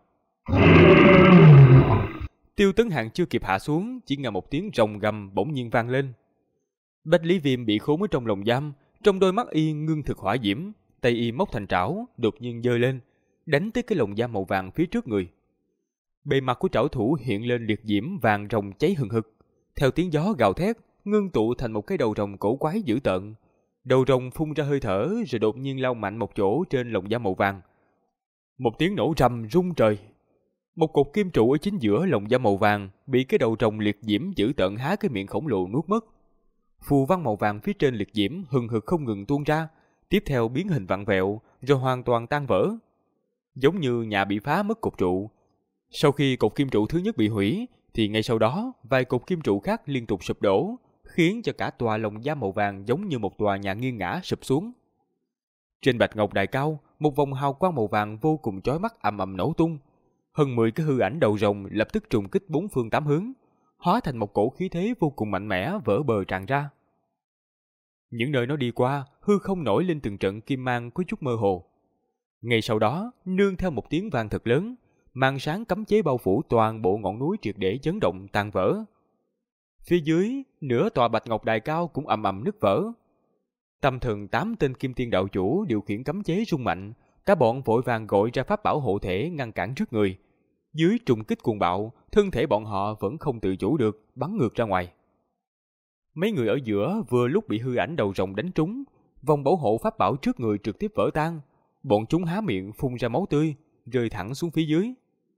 A: Tiêu Tấn Hàn chưa kịp hạ xuống, chỉ nghe một tiếng rồng gầm bỗng nhiên vang lên. Bách Lý Viêm bị khốn ở trong lồng giam, trong đôi mắt y ngưng thực hỏa diễm, tay y móc thành trảo, đột nhiên giơ lên, đánh tới cái lồng giam màu vàng phía trước người. Bề mặt của trảo thủ hiện lên liệt diễm vàng rồng cháy hừng hực, theo tiếng gió gào thét, ngưng tụ thành một cái đầu rồng cổ quái dữ tợn. Đầu rồng phun ra hơi thở rồi đột nhiên lao mạnh một chỗ trên lồng da màu vàng. Một tiếng nổ rầm rung trời. Một cột kim trụ ở chính giữa lồng da màu vàng bị cái đầu rồng liệt diễm dữ tợn há cái miệng khổng lồ nuốt mất. Phù văn màu vàng phía trên liệt diễm hừng hực không ngừng tuôn ra, tiếp theo biến hình vặn vẹo rồi hoàn toàn tan vỡ. Giống như nhà bị phá mất cột trụ. Sau khi cột kim trụ thứ nhất bị hủy, thì ngay sau đó vài cột kim trụ khác liên tục sụp đổ, khiến cho cả tòa lồng da màu vàng giống như một tòa nhà nghiêng ngã sụp xuống. Trên bạch ngọc đài cao, một vòng hào quang màu vàng vô cùng chói mắt ầm ầm nổ tung. Hơn 10 cái hư ảnh đầu rồng lập tức trùng kích bốn phương tám hướng, hóa thành một cổ khí thế vô cùng mạnh mẽ vỡ bờ tràn ra. Những nơi nó đi qua, hư không nổi lên từng trận kim mang có chút mơ hồ. Ngay sau đó, nương theo một tiếng vang thật lớn, màn sáng cấm chế bao phủ toàn bộ ngọn núi triệt để chấn động tan vỡ. Phía dưới, nửa tòa bạch ngọc đài cao cũng ầm ầm nứt vỡ. Tâm thần 8 tên kim tiên đạo chủ điều khiển cấm chế rung mạnh, cả bọn vội vàng gọi ra pháp bảo hộ thể ngăn cản trước người. Dưới trùng kích cuồng bạo, thân thể bọn họ vẫn không tự chủ được, bắn ngược ra ngoài. Mấy người ở giữa vừa lúc bị hư ảnh đầu rồng đánh trúng, vòng bảo hộ pháp bảo trước người trực tiếp vỡ tan. Bọn chúng há miệng phun ra máu tươi, rơi thẳng xuống phía dưới.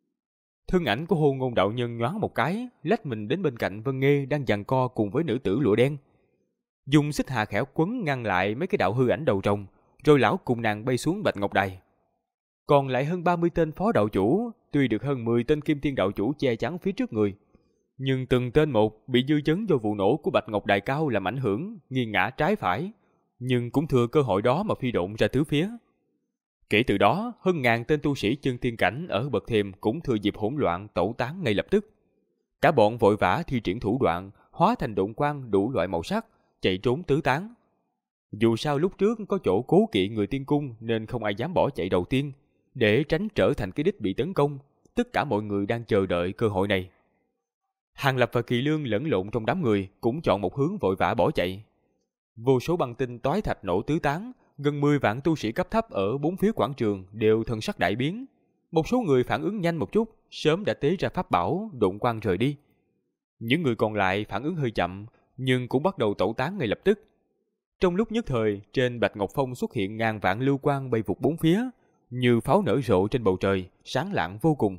A: Thân ảnh của Hô Ngôn đạo nhân nhoáng một cái, lách mình đến bên cạnh Vân Nghê đang giằng co cùng với nữ tử lụa đen. Dùng xích hà khẽo quấn ngăn lại mấy cái đạo hư ảnh đầu rồng, rồi lão cùng nàng bay xuống bạch ngọc đài. Còn lại hơn 30 tên phó đạo chủ, tuy được hơn 10 tên kim tiên đạo chủ che chắn phía trước người, nhưng từng tên một bị dư chấn do vụ nổ của bạch ngọc đài cao làm ảnh hưởng, nghiêng ngã trái phải, nhưng cũng thừa cơ hội đó mà phi độn ra tứ phía. Kể từ đó, hơn ngàn tên tu sĩ chân tiên cảnh ở bậc thềm cũng thừa dịp hỗn loạn tẩu tán ngay lập tức. Cả bọn vội vã thi triển thủ đoạn, hóa thành độn quang đủ loại màu sắc, chạy trốn tứ tán. Dù sao lúc trước có chỗ cố kỵ người tiên cung nên không ai dám bỏ chạy đầu tiên, để tránh trở thành cái đích bị tấn công. Tất cả mọi người đang chờ đợi cơ hội này. Hàng Lập và Kỳ Lương lẫn lộn trong đám người cũng chọn một hướng vội vã bỏ chạy. Vô số băng tinh toái thạch nổ tứ tán, gần 10 vạn tu sĩ cấp thấp ở bốn phía quảng trường đều thần sắc đại biến. Một số người phản ứng nhanh một chút, sớm đã tế ra pháp bảo, độn quang rời đi. Những người còn lại phản ứng hơi chậm, nhưng cũng bắt đầu tẩu tán ngay lập tức. Trong lúc nhất thời, trên Bạch Ngọc Phong xuất hiện ngàn vạn lưu quang bay vụt bốn phía, như pháo nở rộ trên bầu trời, sáng lạng vô cùng.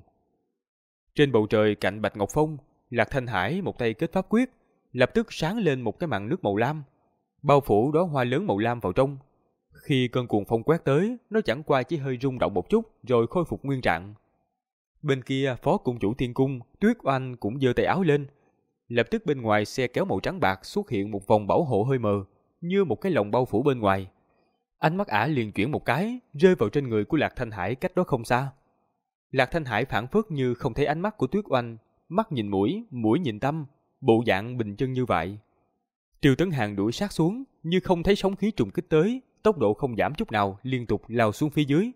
A: Trên bầu trời cạnh Bạch Ngọc Phong, Lạc Thanh Hải một tay kết pháp quyết, lập tức sáng lên một cái màn nước màu lam, bao phủ đóa hoa lớn màu lam vào trong. Khi cơn cuồng phong quét tới, nó chẳng qua chỉ hơi rung động một chút rồi khôi phục nguyên trạng. Bên kia, phó cung chủ tiên cung, Tuyết Oanh cũng giơ tay áo lên. Lập tức bên ngoài xe kéo màu trắng bạc xuất hiện một vòng bảo hộ hơi mờ, như một cái lồng bao phủ bên ngoài. Ánh mắt ả liền chuyển một cái, rơi vào trên người của Lạc Thanh Hải cách đó không xa. Lạc Thanh Hải phảng phất như không thấy ánh mắt của Tuyết Oanh, mắt nhìn mũi, mũi nhìn tâm, bộ dạng bình chân như vậy. Tiêu Tấn Hàn đuổi sát xuống, như không thấy sóng khí trùng kích tới, tốc độ không giảm chút nào, liên tục lao xuống phía dưới.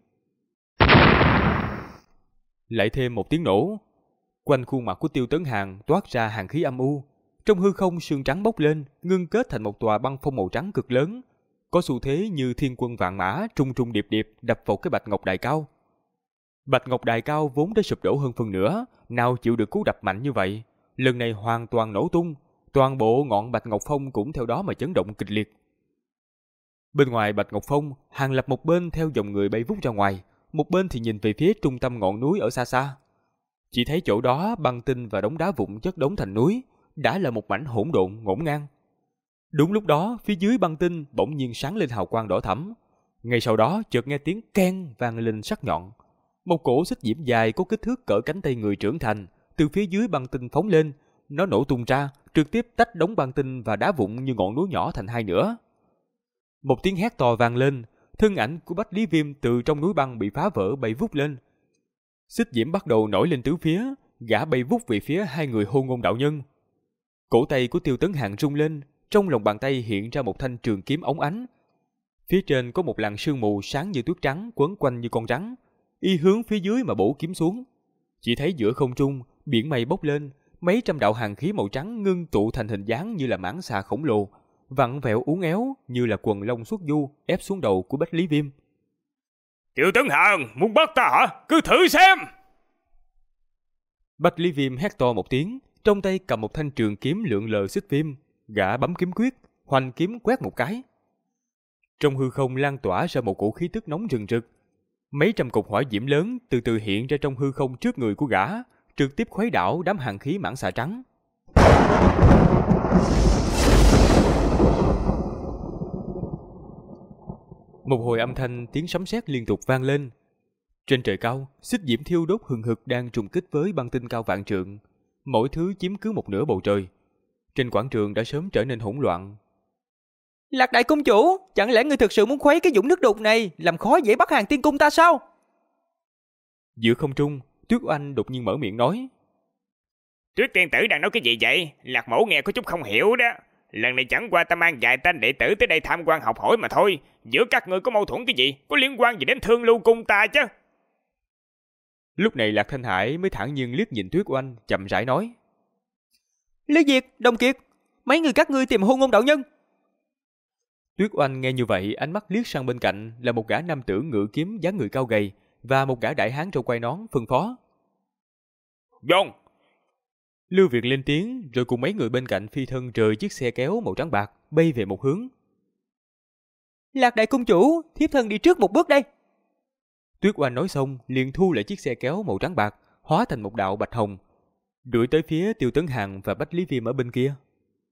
A: Lại thêm một tiếng nổ. Quanh khuôn mặt của Tiêu Tấn Hàn toát ra hàn khí âm u. Trong hư không sương trắng bốc lên, ngưng kết thành một tòa băng phong màu trắng cực lớn, có xu thế như thiên quân vạn mã trung trung điệp điệp đập vào cái Bạch Ngọc Đài cao. Bạch Ngọc Đài cao vốn đã sụp đổ hơn phân nửa, nào chịu được cú đập mạnh như vậy, lần này hoàn toàn nổ tung, toàn bộ ngọn Bạch Ngọc Phong cũng theo đó mà chấn động kịch liệt. Bên ngoài Bạch Ngọc Phong, Hàng Lập một bên theo dòng người bay vút ra ngoài, một bên thì nhìn về phía trung tâm ngọn núi ở xa xa. Chỉ thấy chỗ đó băng tinh và đống đá vụn chất đống thành núi, đã là một mảnh hỗn độn ngổn ngang. Đúng lúc đó, phía dưới băng tinh bỗng nhiên sáng lên hào quang đỏ thẫm. Ngay sau đó chợt nghe tiếng keng vang lên sắc nhọn. Một cổ xích diễm dài có kích thước cỡ cánh tay người trưởng thành từ phía dưới băng tinh phóng lên, nó nổ tung ra, trực tiếp tách đống băng tinh và đá vụn như ngọn núi nhỏ thành hai nửa. Một tiếng hét to vang lên, thân ảnh của Bách Lý Viêm từ trong núi băng bị phá vỡ bay vút lên. Xích diễm bắt đầu nổi lên tứ phía, gã bay vút về phía hai người Hô Ngôn đạo nhân. Cổ tay của Tiêu Tấn Hàn rung lên, trong lòng bàn tay hiện ra một thanh trường kiếm óng ánh. Phía trên có một làn sương mù sáng như tuyết trắng quấn quanh như con rắn, y hướng phía dưới mà bổ kiếm xuống. Chỉ thấy giữa không trung, biển mây bốc lên, mấy trăm đạo hàn khí màu trắng ngưng tụ thành hình dáng như là mãng xà khổng lồ, vặn vẹo uốn éo như là quần long xuất du ép xuống đầu của Bách Lý Viêm.
B: Tiêu Tấn Hàn, muốn bắt ta hả? Cứ thử xem!
A: Bách Lý Viêm hét to một tiếng, trong tay cầm một thanh trường kiếm lượn lờ xích viêm, Gã bấm kiếm quyết, hoành kiếm quét một cái. Trong hư không lan tỏa ra một cổ khí tức nóng rừng rực. Mấy trăm cục hỏa diễm lớn từ từ hiện ra trong hư không trước người của gã, trực tiếp khuấy đảo đám hàn khí mãng xà trắng. Một hồi âm thanh tiếng sấm sét liên tục vang lên. Trên trời cao, xích diễm thiêu đốt hừng hực đang trùng kích với băng tinh cao vạn trượng. Mỗi thứ chiếm cứ một nửa bầu trời. Trên quảng trường đã sớm trở nên hỗn loạn.
C: Lạc đại công chủ, chẳng lẽ ngươi thực sự muốn khuấy cái dũng nước đục này, làm khó dễ Bắc Hàng tiên cung ta sao?
A: Giữa không trung, Tuyết Oanh đột nhiên mở miệng nói.
B: Tuyết tiên tử đang nói cái gì vậy? Lạc mẫu nghe có chút không hiểu đó. Lần này chẳng qua ta mang vài tên đệ tử tới đây tham quan học hỏi mà thôi. Giữa các ngươi có mâu thuẫn cái gì? Có liên quan gì đến Thương Lưu cung ta chứ?
A: Lúc này Lạc Thanh Hải mới thản nhiên liếc nhìn Tuyết Oanh, chậm rãi nói.
C: Lý Diệt, Đồng Kiệt, mấy người các ngươi tìm Hôn Ngôn đạo nhân.
A: Tuyết Oanh nghe như vậy, ánh mắt liếc sang bên cạnh là một gã nam tử ngự kiếm dáng người cao gầy và một gã đại hán râu quai nón phân phó.
B: Vâng.
A: Lưu Việt lên tiếng, rồi cùng mấy người bên cạnh phi thân rời chiếc xe kéo màu trắng bạc, bay về một hướng.
C: Lạc đại công chủ, thiếp thân đi trước một bước đây.
A: Tuyết Oanh nói xong, liền thu lại chiếc xe kéo màu trắng bạc, hóa thành một đạo bạch hồng, đuổi tới phía Tiêu Tấn Hằng và Bách Lý Viêm ở bên kia.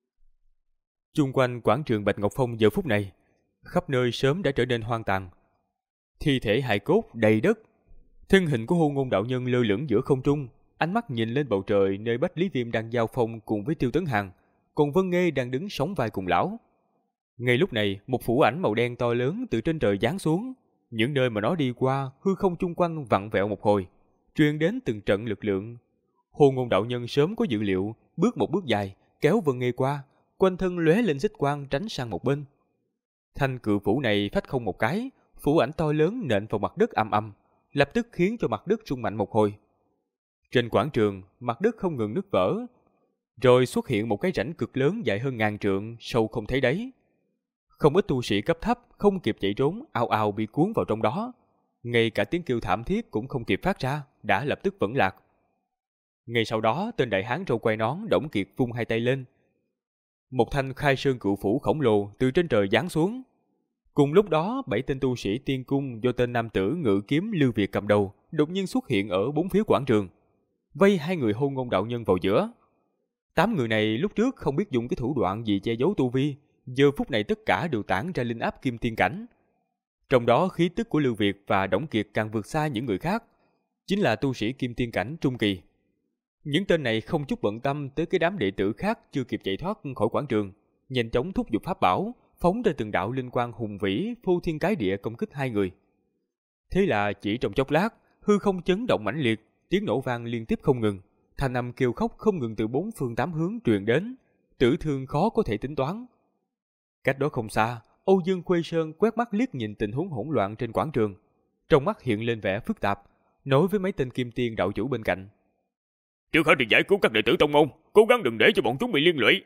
A: Chung quanh quảng trường Bạch Ngọc Phong giờ phút này, khắp nơi sớm đã trở nên hoang tàn. Thi thể hài cốt đầy đất, thân hình của Hôn Ngôn đạo nhân lơ lửng giữa không trung, ánh mắt nhìn lên bầu trời nơi Bách Lý Viêm đang giao phong cùng với Tiêu Tấn Hằng, còn Vân Nghê đang đứng sóng vai cùng lão. Ngay lúc này, một phủ ảnh màu đen to lớn từ trên trời giáng xuống, những nơi mà nó đi qua, hư không chung quanh vặn vẹo một hồi, truyền đến từng trận lực lượng. Hôn Ngôn đạo nhân sớm có dự liệu, bước một bước dài, kéo Vân Nghê qua, quanh thân lóe lên xích quang tránh sang một bên. Thanh cự phủ này phách không một cái, phủ ảnh to lớn nện vào mặt đất ầm ầm, lập tức khiến cho mặt đất rung mạnh một hồi. Trên quảng trường, mặt đất không ngừng nứt vỡ, rồi xuất hiện một cái rãnh cực lớn dài hơn 1000 trượng, sâu không thấy đáy. Không ít tu sĩ cấp thấp không kịp chạy trốn, ào ào bị cuốn vào trong đó. Ngay cả tiếng kêu thảm thiết cũng không kịp phát ra, đã lập tức vẫn lạc. Ngay sau đó, tên đại hán râu quai nón Đổng Kiệt vung hai tay lên. Một thanh khai sơn cự phủ khổng lồ từ trên trời giáng xuống. Cùng lúc đó, 7 tên tu sĩ tiên cung do tên nam tử ngự kiếm Lưu Việt cầm đầu đột nhiên xuất hiện ở bốn phía quảng trường, vây hai người Hôn Ngôn đạo nhân vào giữa. 8 người này lúc trước không biết dùng cái thủ đoạn gì che giấu tu vi, giờ phút này tất cả đều tản ra linh áp kim tiên cảnh. Trong đó khí tức của Lưu Việt và Đổng Kiệt càng vượt xa những người khác, chính là tu sĩ kim tiên cảnh trung kỳ. Những tên này không chút bận tâm tới cái đám đệ tử khác chưa kịp chạy thoát khỏi quảng trường, nhanh chóng thúc giục pháp bảo, phóng ra từng đạo linh quang hùng vĩ, phô thiên cái địa công kích hai người. Thế là chỉ trong chốc lát, hư không chấn động mãnh liệt, tiếng nổ vang liên tiếp không ngừng, thanh âm kêu khóc không ngừng từ bốn phương tám hướng truyền đến, tử thương khó có thể tính toán. Cách đó không xa, Âu Dương Khuê Sơn quét mắt liếc nhìn tình huống hỗn loạn trên quảng trường, trong mắt hiện lên vẻ phức tạp, nói với mấy tên kim tiên đạo chủ bên cạnh.
B: Trước hết thì giải cứu các đệ tử tông môn, cố gắng đừng để cho bọn chúng bị liên lụy.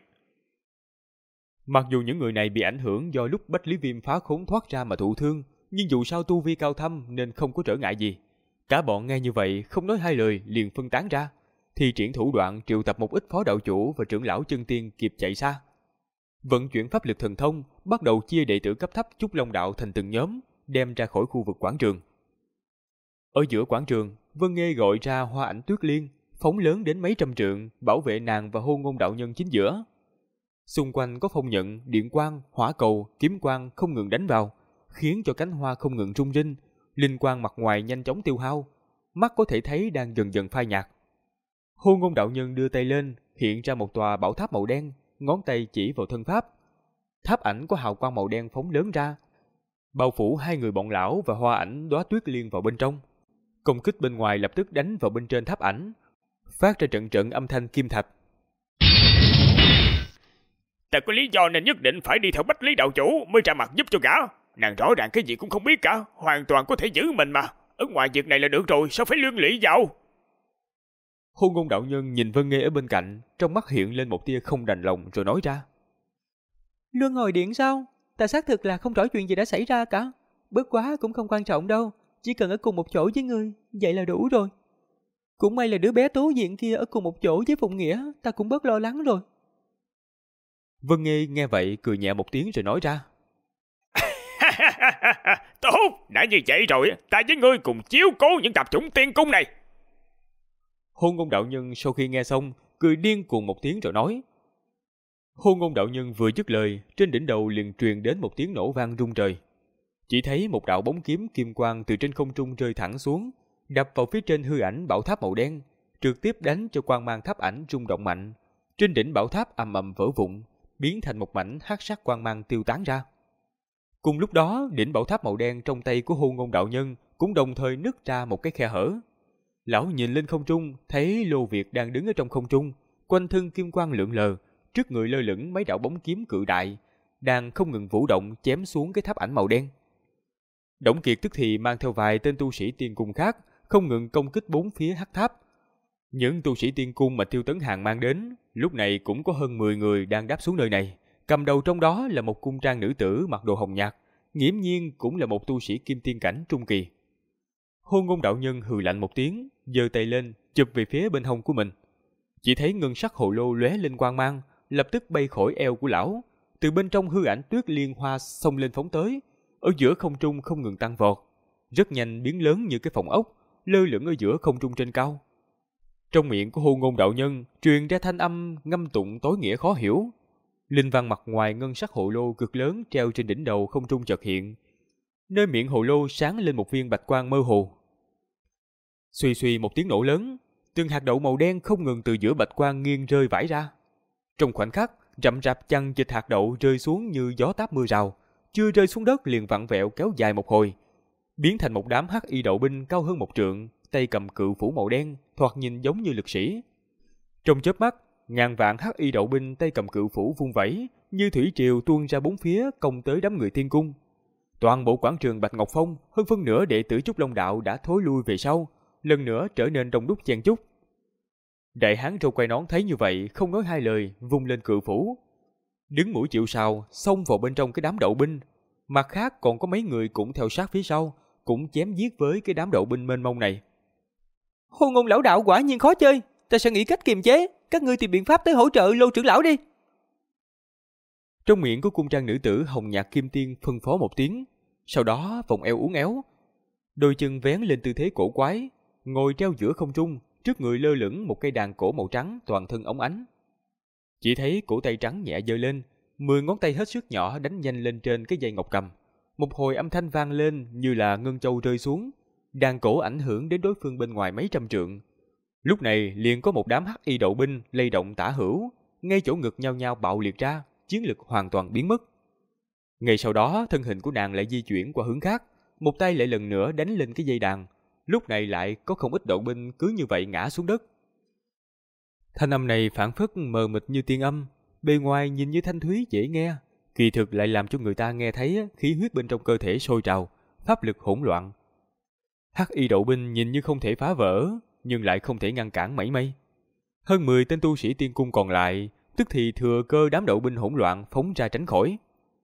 A: Mặc dù những người này bị ảnh hưởng do lúc Bách Lý Viêm phá khốn thoát ra mà thụ thương, nhưng dù sao tu vi cao thâm nên không có trở ngại gì. Cả bọn nghe như vậy không nói hai lời liền phân tán ra, thi triển thủ đoạn triệu tập một ít phó đạo chủ và trưởng lão chân tiên kịp chạy xa. Vận chuyển pháp lực thần thông, bắt đầu chia đệ tử cấp thấp Trúc Long đạo thành từng nhóm, đem ra khỏi khu vực quảng trường. Ở giữa quảng trường, Vân Nghê gọi ra Hoa Ảnh Tuyết Liên, phóng lớn đến mấy trăm trượng, bảo vệ nàng và Hôn Ngôn đạo nhân chính giữa. Xung quanh có phong nhận, điện quang, hỏa cầu, kiếm quang không ngừng đánh vào, khiến cho cánh hoa không ngừng rung rinh, linh quang mặt ngoài nhanh chóng tiêu hao, mắt có thể thấy đang dần dần phai nhạt. Hôn Ngôn đạo nhân đưa tay lên, hiện ra một tòa bảo tháp màu đen, ngón tay chỉ vào thân pháp. Tháp ảnh có hào quang màu đen phóng lớn ra, bao phủ hai người bọn lão và Hoa Ảnh Đóa Tuyết Liên vào bên trong. Công kích bên ngoài lập tức đánh vào bên trên tháp ảnh, phát ra trận trận âm thanh kim thạch.
B: Ta có lý do nên nhất định phải đi theo Bách Lý đạo chủ mới ra mặt giúp cho gã. Nàng rõ ràng cái gì cũng không biết cả, hoàn toàn có thể giữ mình mà. Ở ngoài việc này là được rồi, sao phải liên lụy vào?
A: Hôn Ngôn đạo nhân nhìn Vân Nghê ở bên cạnh, trong mắt hiện lên một tia không đành lòng rồi nói ra.
C: Luân hồi điện sao? Ta xác thực là không rõ chuyện gì đã xảy ra cả. Bất quá cũng không quan trọng đâu, chỉ cần ở cùng một chỗ với ngươi, vậy là đủ rồi. Cũng may là đứa bé Tố Diện kia ở cùng một chỗ với Phụng Nghĩa, ta cũng bớt lo lắng rồi.
A: Vân Nghê nghe vậy cười nhẹ một tiếng rồi nói ra.
B: Tốt, đã như vậy rồi, ta với ngươi cùng chiếu cố những tạp chủng tiên cung này.
A: Hôn Ngôn đạo nhân sau khi nghe xong, cười điên cuồng một tiếng rồi nói. Hôn Ngôn đạo nhân vừa dứt lời, trên đỉnh đầu liền truyền đến một tiếng nổ vang rung trời. Chỉ thấy một đạo bóng kiếm kim quang từ trên không trung rơi thẳng xuống, đập vào phía trên hư ảnh bảo tháp màu đen, trực tiếp đánh cho quang mang tháp ảnh rung động mạnh. Trên đỉnh bảo tháp ầm ầm vỡ vụn, biến thành một mảnh hắc sắc quang mang tiêu tán ra. Cùng lúc đó, đỉnh bảo tháp màu đen trong tay của Hôn Ngôn đạo nhân cũng đồng thời nứt ra một cái khe hở. Lão nhìn lên không trung, thấy Lô Việt đang đứng ở trong không trung, quanh thân kim quang lượn lờ, trước người lơ lửng mấy đạo bóng kiếm cự đại, đang không ngừng vũ động chém xuống cái tháp ảnh màu đen. Đổng Kiệt tức thì mang theo vài tên tu sĩ tiên cung khác, không ngừng công kích bốn phía hắc tháp. Những tu sĩ tiên cung mà Tiêu Tấn Hàn mang đến, lúc này cũng có hơn 10 người đang đáp xuống nơi này. Cầm đầu trong đó là một cung trang nữ tử mặc đồ hồng nhạt, nghiễm nhiên cũng là một tu sĩ kim tiên cảnh trung kỳ. Hôn Ngôn đạo nhân hừ lạnh một tiếng, giơ tay lên, chụp về phía bên hông của mình. Chỉ thấy ngân sắc hồ lô lóe lên quang mang, lập tức bay khỏi eo của lão. Từ bên trong hư ảnh tuyết liên hoa xông lên phóng tới, ở giữa không trung không ngừng tăng vọt, rất nhanh biến lớn như cái phòng ốc, lơ lửng ở giữa không trung trên cao. Trong miệng của Hôn Ngôn đạo nhân truyền ra thanh âm ngâm tụng tối nghĩa khó hiểu. Linh văn mặt ngoài ngân sắc hồ lô cực lớn treo trên đỉnh đầu không trung chợt hiện. Nơi miệng hồ lô sáng lên một viên bạch quang mơ hồ. Xuy xuy một tiếng nổ lớn, từng hạt đậu màu đen không ngừng từ giữa bạch quang nghiêng rơi vãi ra. Trong khoảnh khắc, rậm rạp chằng chịt hạt đậu rơi xuống như gió táp mưa rào, chưa rơi xuống đất liền vặn vẹo kéo dài một hồi, biến thành một đám hắc y đậu binh cao hơn 1 trượng, tay cầm cự phủ màu đen, thoạt nhìn giống như lực sĩ. Trong chớp mắt, ngàn vạn hắc y đậu binh tay cầm cự phủ vung vẩy, như thủy triều tuôn ra bốn phía công tới đám người thiên cung. Toàn bộ quảng trường Bạch Ngọc Phong, hơn phân nửa đệ tử Trúc Long Đạo đã thối lui về sau, lần nữa trở nên đông đúc chen chúc. Đại hán râu quai nón thấy như vậy, không nói hai lời, vung lên cự phủ, đứng mũi chịu sào xông vào bên trong cái đám đậu binh. Mặt khác còn có mấy người cũng theo sát phía sau, cũng chém giết với cái đám đậu binh mênh mông này.
C: Hôn Ngôn lão đạo quả nhiên khó chơi, ta sẽ nghĩ cách kiềm chế, các ngươi tìm biện pháp tới hỗ trợ Lô trưởng lão đi.
A: Trong miệng của cung trang nữ tử hồng nhạt kim tiên phân phó một tiếng, sau đó vòng eo uốn éo, đôi chân vén lên tư thế cổ quái, ngồi treo giữa không trung, trước người lơ lửng một cây đàn cổ màu trắng toàn thân óng ánh. Chỉ thấy cổ tay trắng nhẹ giơ lên, 10 ngón tay hết sức nhỏ đánh nhanh lên trên cái dây ngọc cầm. Một hồi âm thanh vang lên như là ngân châu rơi xuống, đàn cổ ảnh hưởng đến đối phương bên ngoài mấy trăm trượng. Lúc này liền có một đám hắc y đậu binh lay động tả hữu, ngay chỗ ngực nhao nhao bạo liệt ra, chiến lực hoàn toàn biến mất. Ngay sau đó thân hình của nàng lại di chuyển qua hướng khác, một tay lại lần nữa đánh lên cái dây đàn. Lúc này lại có không ít đậu binh cứ như vậy ngã xuống đất. Thanh âm này phảng phất mờ mịt như tiên âm, bề ngoài nhìn như thanh thúy dễ nghe, kỳ thực lại làm cho người ta nghe thấy khí huyết bên trong cơ thể sôi trào, pháp lực hỗn loạn. Hắc y đậu binh nhìn như không thể phá vỡ, nhưng lại không thể ngăn cản mảy may. Hơn 10 tên tu sĩ tiên cung còn lại, tức thì thừa cơ đám đậu binh hỗn loạn phóng ra tránh khỏi.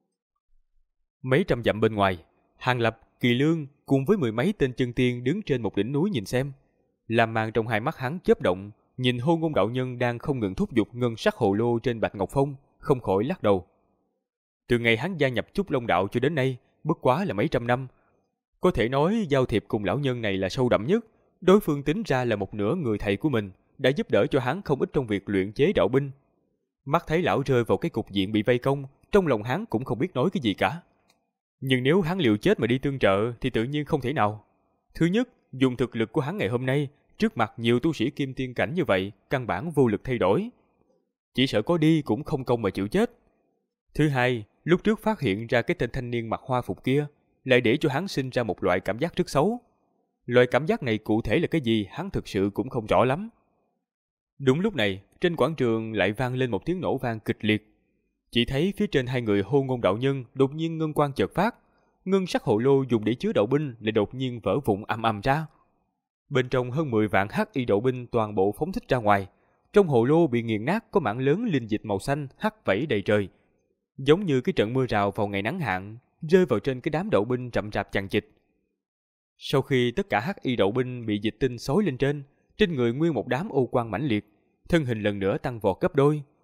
A: Mấy trăm dặm bên ngoài, Hàng Lập, Kỳ Lương cùng với 10 mấy tên chân tiên đứng trên một đỉnh núi nhìn xem. Làm màn trong hai mắt hắn chớp động, nhìn Hôn Ngôn đạo nhân đang không ngừng thúc giục ngân sắc hồ lô trên Bạch Ngọc Phong, không khỏi lắc đầu. Từ ngày hắn gia nhập Trúc Long Đạo cho đến nay, bất quá là mấy trăm năm. Có thể nói giao thiệp cùng lão nhân này là sâu đậm nhất. Đối phương tính ra là một nửa người thầy của mình, đã giúp đỡ cho hắn không ít trong việc luyện chế đạo binh. Mắt thấy lão rơi vào cái cục diện bị vây công, trong lòng hắn cũng không biết nói cái gì cả. Nhưng nếu hắn liều chết mà đi tương trợ thì tự nhiên không thể nào. Thứ nhất, dùng thực lực của hắn ngày hôm nay, trước mặt nhiều tu sĩ kim tiên cảnh như vậy, căn bản vô lực thay đổi. Chỉ sợ có đi cũng không công mà chịu chết. Thứ hai, lúc trước phát hiện ra cái tên thanh niên mặc hoa phục kia, lại để cho hắn sinh ra một loại cảm giác rất xấu. Loại cảm giác này cụ thể là cái gì hắn thực sự cũng không rõ lắm. Đúng lúc này, trên quảng trường lại vang lên một tiếng nổ vang kịch liệt. Chỉ thấy phía trên hai người Hôn Ngôn đạo nhân đột nhiên ngân quang chợt phát, ngân sắc hồ lô dùng để chứa đậu binh lại đột nhiên vỡ vụn ầm ầm ra. Bên trong hơn 10 vạn hắc y đậu binh toàn bộ phóng thích ra ngoài. Trong hồ lô bị nghiền nát có mảng lớn linh dịch màu xanh hắt vẩy đầy trời, giống như cái trận mưa rào vào ngày nắng hạn, rơi vào trên cái đám đậu binh rậm rạp chằng chịt. Sau khi tất cả hắc y đậu binh bị dịch tinh xối lên trên người nguyên một đám ô quang mãnh liệt, thân hình lần nữa tăng vọt gấp đôi.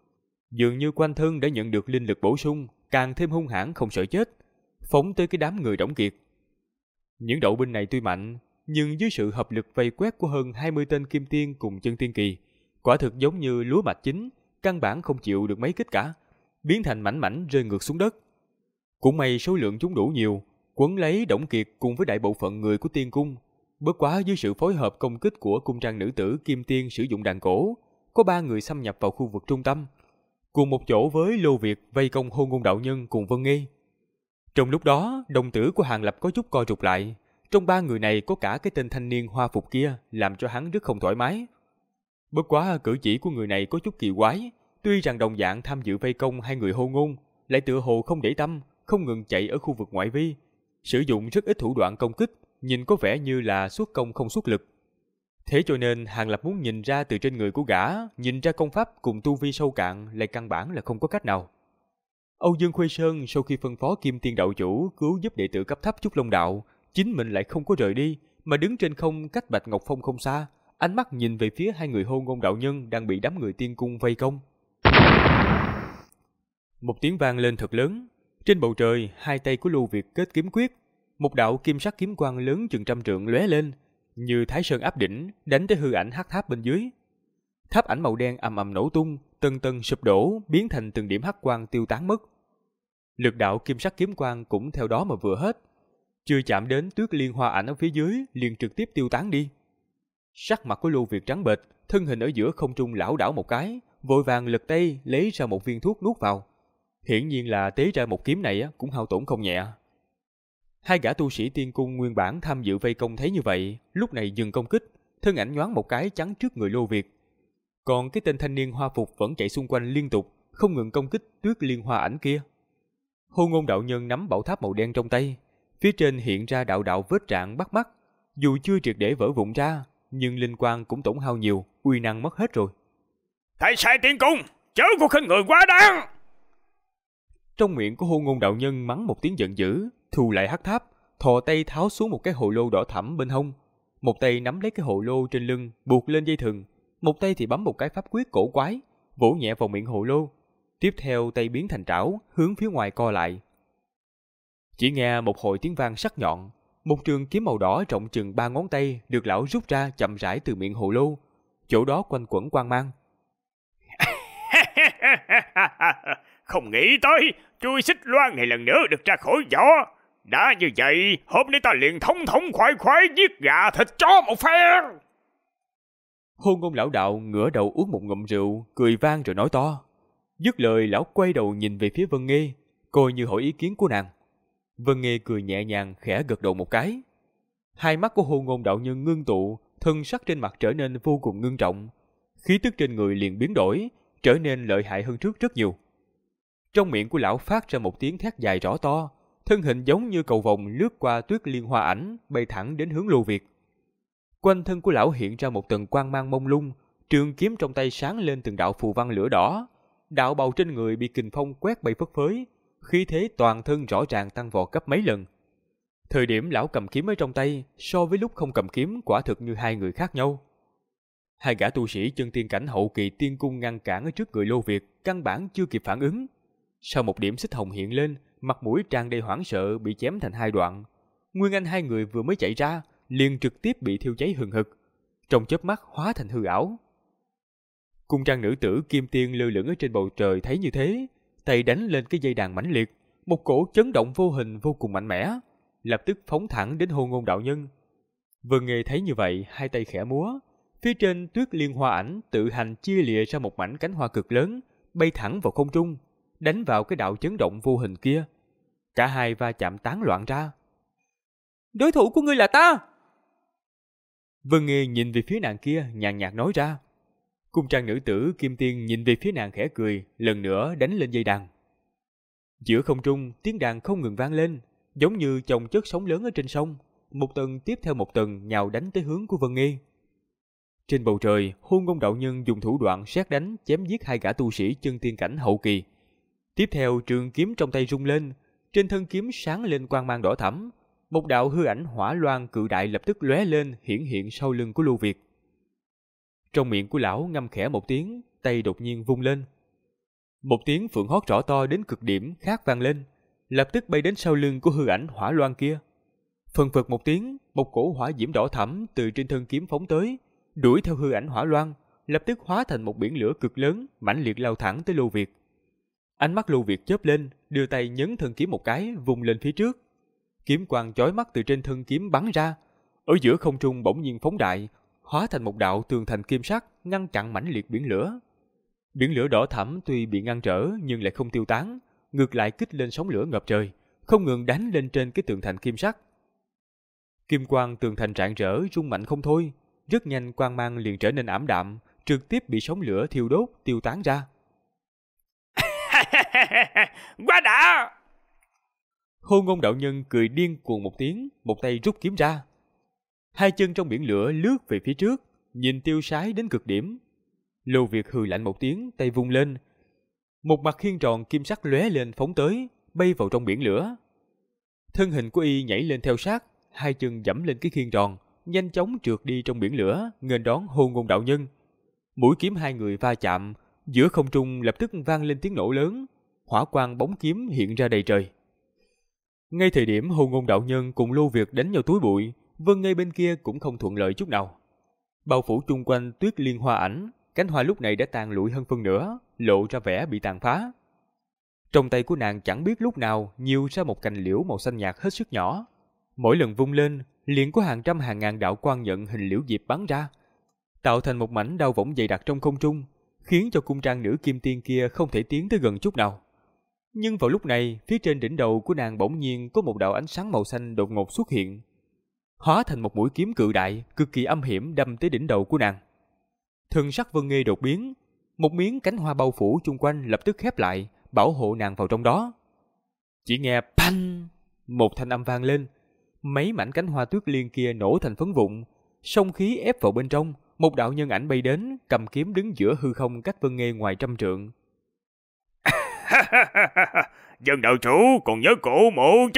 A: Dường như quanh thân đã nhận được linh lực bổ sung, càng thêm hung hãn không sợ chết, phóng tới cái đám người Đổng Kiệt. Những đậu binh này tuy mạnh, nhưng dưới sự hợp lực vây quét của hơn 20 tên kim tiên cùng chân tiên kỳ, quả thực giống như lúa mạch chín, căn bản không chịu được mấy kích cả, biến thành mảnh mảnh rơi ngược xuống đất. Cũng may số lượng chúng đủ nhiều, quấn lấy Đổng Kiệt cùng với đại bộ phận người của tiên cung. Bất quá dưới sự phối hợp công kích của cung trang nữ tử kim tiên sử dụng đàn cổ, có 3 người xâm nhập vào khu vực trung tâm, cùng một chỗ với Lô Việt vây công Hôn Ngôn đạo nhân cùng Vân Nghi. Trong lúc đó, đồng tử của Hàng Lập có chút co rụt lại. Trong 3 người này có cả cái tên thanh niên hoa phục kia, làm cho hắn rất không thoải mái. Bất quá cử chỉ của người này có chút kỳ quái, tuy rằng đồng dạng tham dự vây công 2 người Hôn Ngôn, lại tựa hồ không để tâm, không ngừng chạy ở khu vực ngoại vi, sử dụng rất ít thủ đoạn công kích, nhìn có vẻ như là xuất công không xuất lực. Thế cho nên Hàng Lập muốn nhìn ra từ trên người của gã, nhìn ra công pháp cùng tu vi sâu cạn lại căn bản là không có cách nào. Âu Dương Khuê Sơn sau khi phân phó Kim Tiên đạo chủ cứu giúp đệ tử cấp thấp Trúc Long đạo, chính mình lại không có rời đi, mà đứng trên không cách Bạch Ngọc Phong không xa, ánh mắt nhìn về phía 2 người Hôn Ngôn đạo nhân đang bị đám người tiên cung vây công. Một tiếng vang lên thật lớn, trên bầu trời 2 tay của Lưu Việt kết kiếm quyết, một đạo kim sắc kiếm quang lớn chừng 100 trượng lóe lên, như Thái Sơn áp đỉnh, đánh tới hư ảnh hắc tháp bên dưới. Tháp ảnh màu đen ầm ầm nổ tung, tầng tầng sụp đổ, biến thành từng điểm hắc quang tiêu tán mất. Lực đạo kim sắc kiếm quang cũng theo đó mà vừa hết, chưa chạm đến Tuyết Liên Hoa ảnh ở phía dưới liền trực tiếp tiêu tán đi. Sắc mặt của Lưu Việt trắng bệch, thân hình ở giữa không trung lảo đảo một cái, vội vàng lật tay lấy ra một viên thuốc nuốt vào. Hiển nhiên là tế ra một kiếm này cũng hao tổn không nhẹ. 2 gã tu sĩ tiên cung nguyên bản tham dự vây công thấy như vậy, lúc này dừng công kích, thân ảnh nhoáng một cái chắn trước người Lô Việt. Còn cái tên thanh niên hoa phục vẫn chạy xung quanh liên tục, không ngừng công kích Tuyết Liên Hoa ảnh kia. Hôn Ngôn đạo nhân nắm bảo tháp màu đen trong tay, phía trên hiện ra đạo đạo vết rạn bắt mắt, dù chưa triệt để vỡ vụn ra, nhưng linh quang cũng tổn hao nhiều, uy năng mất hết rồi.
B: Thấy sai tiên cung, chớ có khinh người quá đáng!
A: Trong miệng của Hôn Ngôn đạo nhân mắng một tiếng giận dữ, thu lại hắc tháp, thò tay tháo xuống một cái hồ lô đỏ thẫm bên hông, một tay nắm lấy cái hồ lô trên lưng buộc lên dây thừng, một tay thì bấm một cái pháp quyết cổ quái, vỗ nhẹ vào miệng hồ lô, tiếp theo tay biến thành trảo hướng phía ngoài co lại. Chỉ nghe một hồi tiếng vang sắc nhọn, một trường kiếm màu đỏ rộng chừng 3 ngón tay được lão rút ra chậm rãi từ miệng hồ lô, chỗ đó quanh quẩn quang mang.
B: Không nghĩ tới chui xích loan này lần nữa được ra khỏi vỏ. Đã như vậy, hôm nay ta liền thống khoái khoái giết gà thịt chó một phen.
A: Hôn Ngôn lão đạo ngửa đầu uống một ngụm rượu, cười vang rồi nói to. Dứt lời lão quay đầu nhìn về phía Vân Nghê, coi như hỏi ý kiến của nàng. Vân Nghê cười nhẹ nhàng khẽ gật đầu một cái. Hai mắt của Hôn Ngôn đạo nhân ngưng tụ, thân sắc trên mặt trở nên vô cùng ngưng trọng, khí tức trên người liền biến đổi, trở nên lợi hại hơn trước rất nhiều. Trong miệng của lão phát ra một tiếng thét dài rõ to, thân hình giống như cầu vồng lướt qua Tuyết Liên Hoa ảnh, bay thẳng đến hướng Lô Việt. Quanh thân của lão hiện ra một tầng quang mang mông lung, trường kiếm trong tay sáng lên từng đạo phù văn lửa đỏ, đạo bào trên người bị kình phong quét bay phất phới, khí thế toàn thân rõ ràng tăng vọt gấp mấy lần. Thời điểm lão cầm kiếm ở trong tay, so với lúc không cầm kiếm quả thực như hai người khác nhau. Hai gã tu sĩ chân tiên cảnh hậu kỳ tiên cung ngăn cản ở trước người Lô Việt, căn bản chưa kịp phản ứng. Sau một điểm xích hồng hiện lên, mặt mũi tràn đầy hoảng sợ bị chém thành hai đoạn. Nguyên Anh hai người vừa mới chạy ra, liền trực tiếp bị thiêu cháy hừng hực, trong chớp mắt hóa thành hư ảo. Cung trang nữ tử kim tiên lơ lửng ở trên bầu trời thấy như thế, tay đánh lên cái dây đàn mãnh liệt, một cổ chấn động vô hình vô cùng mạnh mẽ, lập tức phóng thẳng đến Hôn Ngôn đạo nhân. Vân Nghê thấy như vậy, hai tay khẽ múa, phía trên Tuyết Liên Hoa ảnh tự hành chia lìa ra một mảnh cánh hoa cực lớn, bay thẳng vào không trung, đánh vào cái đạo chấn động vô hình kia. Cả hai va chạm tán loạn ra. Đối thủ của ngươi là ta! Vân Nghê nhìn về phía nàng kia, nhàn nhạt nói ra. Cung trang nữ tử kim tiên nhìn về phía nàng khẽ cười, lần nữa đánh lên dây đàn. Giữa không trung, tiếng đàn không ngừng vang lên, giống như chồng chất sóng lớn ở trên sông, một tầng tiếp theo một tầng nhào đánh tới hướng của Vân Nghê. Trên bầu trời, Hôn Ngôn đạo nhân dùng thủ đoạn sét đánh chém giết hai gã tu sĩ chân tiên cảnh hậu kỳ. Tiếp theo trường kiếm trong tay rung lên, trên thân kiếm sáng lên quang mang đỏ thẫm, một đạo hư ảnh hỏa loan cự đại lập tức lóe lên hiển hiện sau lưng của Lưu Việt. Trong miệng của lão ngâm khẽ một tiếng, tay đột nhiên vung lên. Một tiếng phượng hót rõ to đến cực điểm khác vang lên, lập tức bay đến sau lưng của hư ảnh hỏa loan kia. Phần phật một tiếng, một cổ hỏa diễm đỏ thẫm từ trên thân kiếm phóng tới, đuổi theo hư ảnh hỏa loan, lập tức hóa thành một biển lửa cực lớn, mãnh liệt lao thẳng tới Lưu Việt. Ánh mắt Lưu Việt chớp lên, đưa tay nhấn thân kiếm một cái, vung lên phía trước. Kiếm quang chói mắt từ trên thân kiếm bắn ra, ở giữa không trung bỗng nhiên phóng đại, hóa thành một đạo tường thành kim sắc, ngăn chặn mãnh liệt biển lửa. Biển lửa đỏ thẫm tuy bị ngăn trở nhưng lại không tiêu tán, ngược lại kích lên sóng lửa ngập trời, không ngừng đánh lên trên cái tường thành kim sắc. Kim quang tường thành rạng rỡ rung mạnh không thôi, rất nhanh quang mang liền trở nên ảm đạm, trực tiếp bị sóng lửa thiêu đốt tiêu tán ra.
B: Quá đã!
A: Hô Ngôn đạo nhân cười điên cuồng một tiếng, một tay rút kiếm ra. Hai chân trong biển lửa lướt về phía trước, nhìn tiêu sái đến cực điểm. Lưu Việt hừ lạnh một tiếng, tay vung lên. Một mặt khiên tròn kim sắc lóe lên phóng tới, bay vào trong biển lửa. Thân hình của y nhảy lên theo sát, hai chân giẫm lên cái khiên tròn, nhanh chóng trượt đi trong biển lửa, nghênh đón Hô Ngôn đạo nhân. Mũi kiếm hai người va chạm, giữa không trung lập tức vang lên tiếng nổ lớn, hỏa quang bóng kiếm hiện ra đầy trời. Ngay thời điểm Hô Ngôn đạo nhân cùng Lưu Việt đánh nhau túi bụi, Vân Ngây bên kia cũng không thuận lợi chút nào. Bao phủ chung quanh tuyết liên hoa ảnh, cánh hoa lúc này đã tàn lụi hơn phân nửa, lộ ra vẻ bị tàn phá. Trong tay của nàng chẳng biết lúc nào nhiều ra một cành liễu màu xanh nhạt hết sức nhỏ. Mỗi lần vung lên, liền có hàng trăm hàng ngàn đạo quang nhận hình liễu diệp bắn ra, tạo thành một mảnh đao võng dày đặc trong không trung, khiến cho cung trang nữ kim tiên kia không thể tiến tới gần chút nào. Nhưng vào lúc này, phía trên đỉnh đầu của nàng bỗng nhiên có một đạo ánh sáng màu xanh đột ngột xuất hiện, hóa thành một mũi kiếm cự đại, cực kỳ âm hiểm đâm tới đỉnh đầu của nàng. Thân sắc Vân Nghê đột biến, một miếng cánh hoa bao phủ chung quanh lập tức khép lại, bảo hộ nàng vào trong đó. Chỉ nghe phanh, một thanh âm vang lên, mấy mảnh cánh hoa tuyết liên kia nổ thành phấn vụn, song khí ép vào bên trong, một đạo nhân ảnh bay đến, cầm kiếm đứng giữa hư không cách Vân Nghê ngoài trăm trượng.
B: Dân đạo chủ còn nhớ cổ mộ chứ?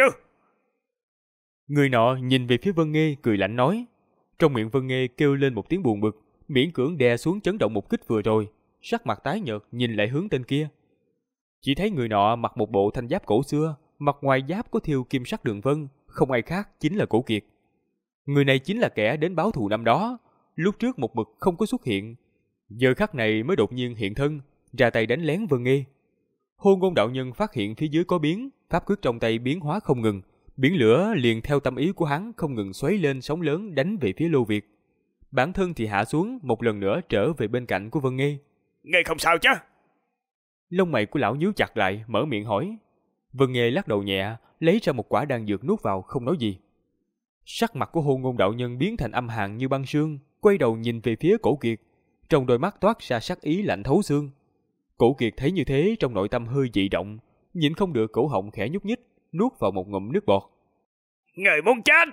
A: Người nọ nhìn về phía Vân Nghê cười lạnh nói. Trong miệng Vân Nghê kêu lên một tiếng buồn bực, miễn cưỡng đè xuống chấn động một kích vừa rồi, sắc mặt tái nhợt nhìn lại hướng tên kia. Chỉ thấy người nọ mặc một bộ thanh giáp cổ xưa, mặt ngoài giáp có thêu kim sắc đường vân, không ai khác chính là Cổ Kiệt. Người này chính là kẻ đến báo thù năm đó, lúc trước một mực không có xuất hiện, giờ khắc này mới đột nhiên hiện thân, ra tay đánh lén Vân Nghê. Hô Ngôn đạo nhân phát hiện phía dưới có biến, pháp quyết trong tay biến hóa không ngừng, biển lửa liền theo tâm ý của hắn không ngừng xoáy lên sóng lớn đánh về phía Lưu Việt. Bản thân thì hạ xuống, một lần nữa trở về bên cạnh của Vân Nghê.
B: Nghe không sao chứ?
A: Lông mày của lão nhíu chặt lại, mở miệng hỏi. Vân Nghê lắc đầu nhẹ, lấy ra một quả đan dược nuốt vào, không nói gì. Sắc mặt của Hô Ngôn đạo nhân biến thành âm hàn như băng sương, quay đầu nhìn về phía Cổ Kiệt, trong đôi mắt toát ra sắc ý lạnh thấu xương. Cổ Kiệt thấy như thế trong nội tâm hơi dị động, nhịn không được cổ họng khẽ nhúc nhích, nuốt vào một ngụm nước bọt.
B: Người muốn chết!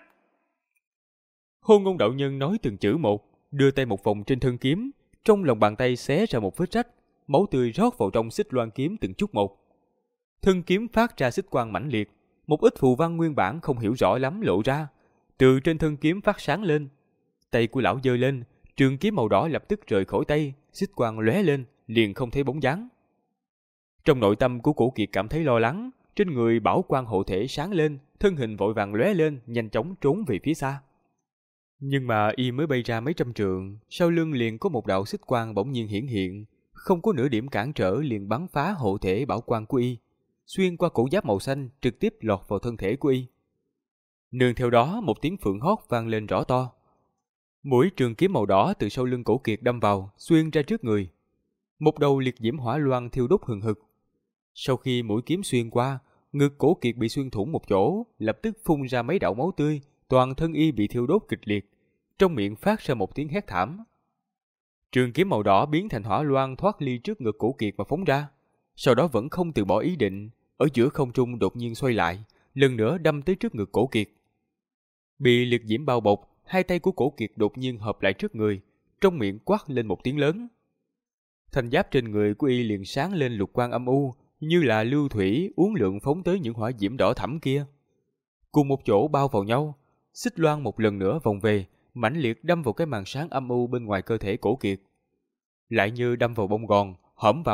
A: Hô Ngôn đạo nhân nói từng chữ một, đưa tay một vòng trên thân kiếm, trong lòng bàn tay xé ra một vết rách, máu tươi rót vào trong xích loan kiếm từng chút một. Thân kiếm phát ra xích quang mãnh liệt, một ít phù văn nguyên bản không hiểu rõ lắm lộ ra, từ trên thân kiếm phát sáng lên. Tay của lão giơ lên, trường kiếm màu đỏ lập tức rời khỏi tay, xích quang lóe lên, liền không thấy bóng dáng. Trong nội tâm của Cổ Kiệt cảm thấy lo lắng, trên người bảo quang hộ thể sáng lên, thân hình vội vàng lóe lên, nhanh chóng trốn về phía xa. Nhưng mà y mới bay ra mấy trăm trượng, sau lưng liền có một đạo xích quang bỗng nhiên hiển hiện, không có nửa điểm cản trở liền bắn phá hộ thể bảo quang của y, xuyên qua cổ giáp màu xanh trực tiếp lọt vào thân thể của y. Nương theo đó một tiếng phượng hót vang lên rõ to. Mũi trường kiếm màu đỏ từ sau lưng Cổ Kiệt đâm vào, xuyên ra trước người. Một đầu liệt diễm hỏa loan thiêu đốt hừng hực. Sau khi mũi kiếm xuyên qua, ngực Cổ Kiệt bị xuyên thủng một chỗ, lập tức phun ra mấy đạo máu tươi, toàn thân y bị thiêu đốt kịch liệt, trong miệng phát ra một tiếng hét thảm. Trường kiếm màu đỏ biến thành hỏa loan thoát ly trước ngực Cổ Kiệt mà phóng ra, sau đó vẫn không từ bỏ ý định, ở giữa không trung đột nhiên xoay lại, lần nữa đâm tới trước ngực Cổ Kiệt. Bị liệt diễm bao bọc, hai tay của Cổ Kiệt đột nhiên hợp lại trước người, trong miệng quát lên một tiếng lớn. Thanh giáp trên người của y liền sáng lên lục quang âm u, như là lưu thủy uốn lượn phóng tới những hỏa diễm đỏ thẫm kia. Cùng một chỗ bao vào nhau, xích loan một lần nữa vòng về, mãnh liệt đâm vào cái màn sáng âm u bên ngoài cơ thể Cổ Kiệt. Lại như đâm vào bông gòn, hõm vào,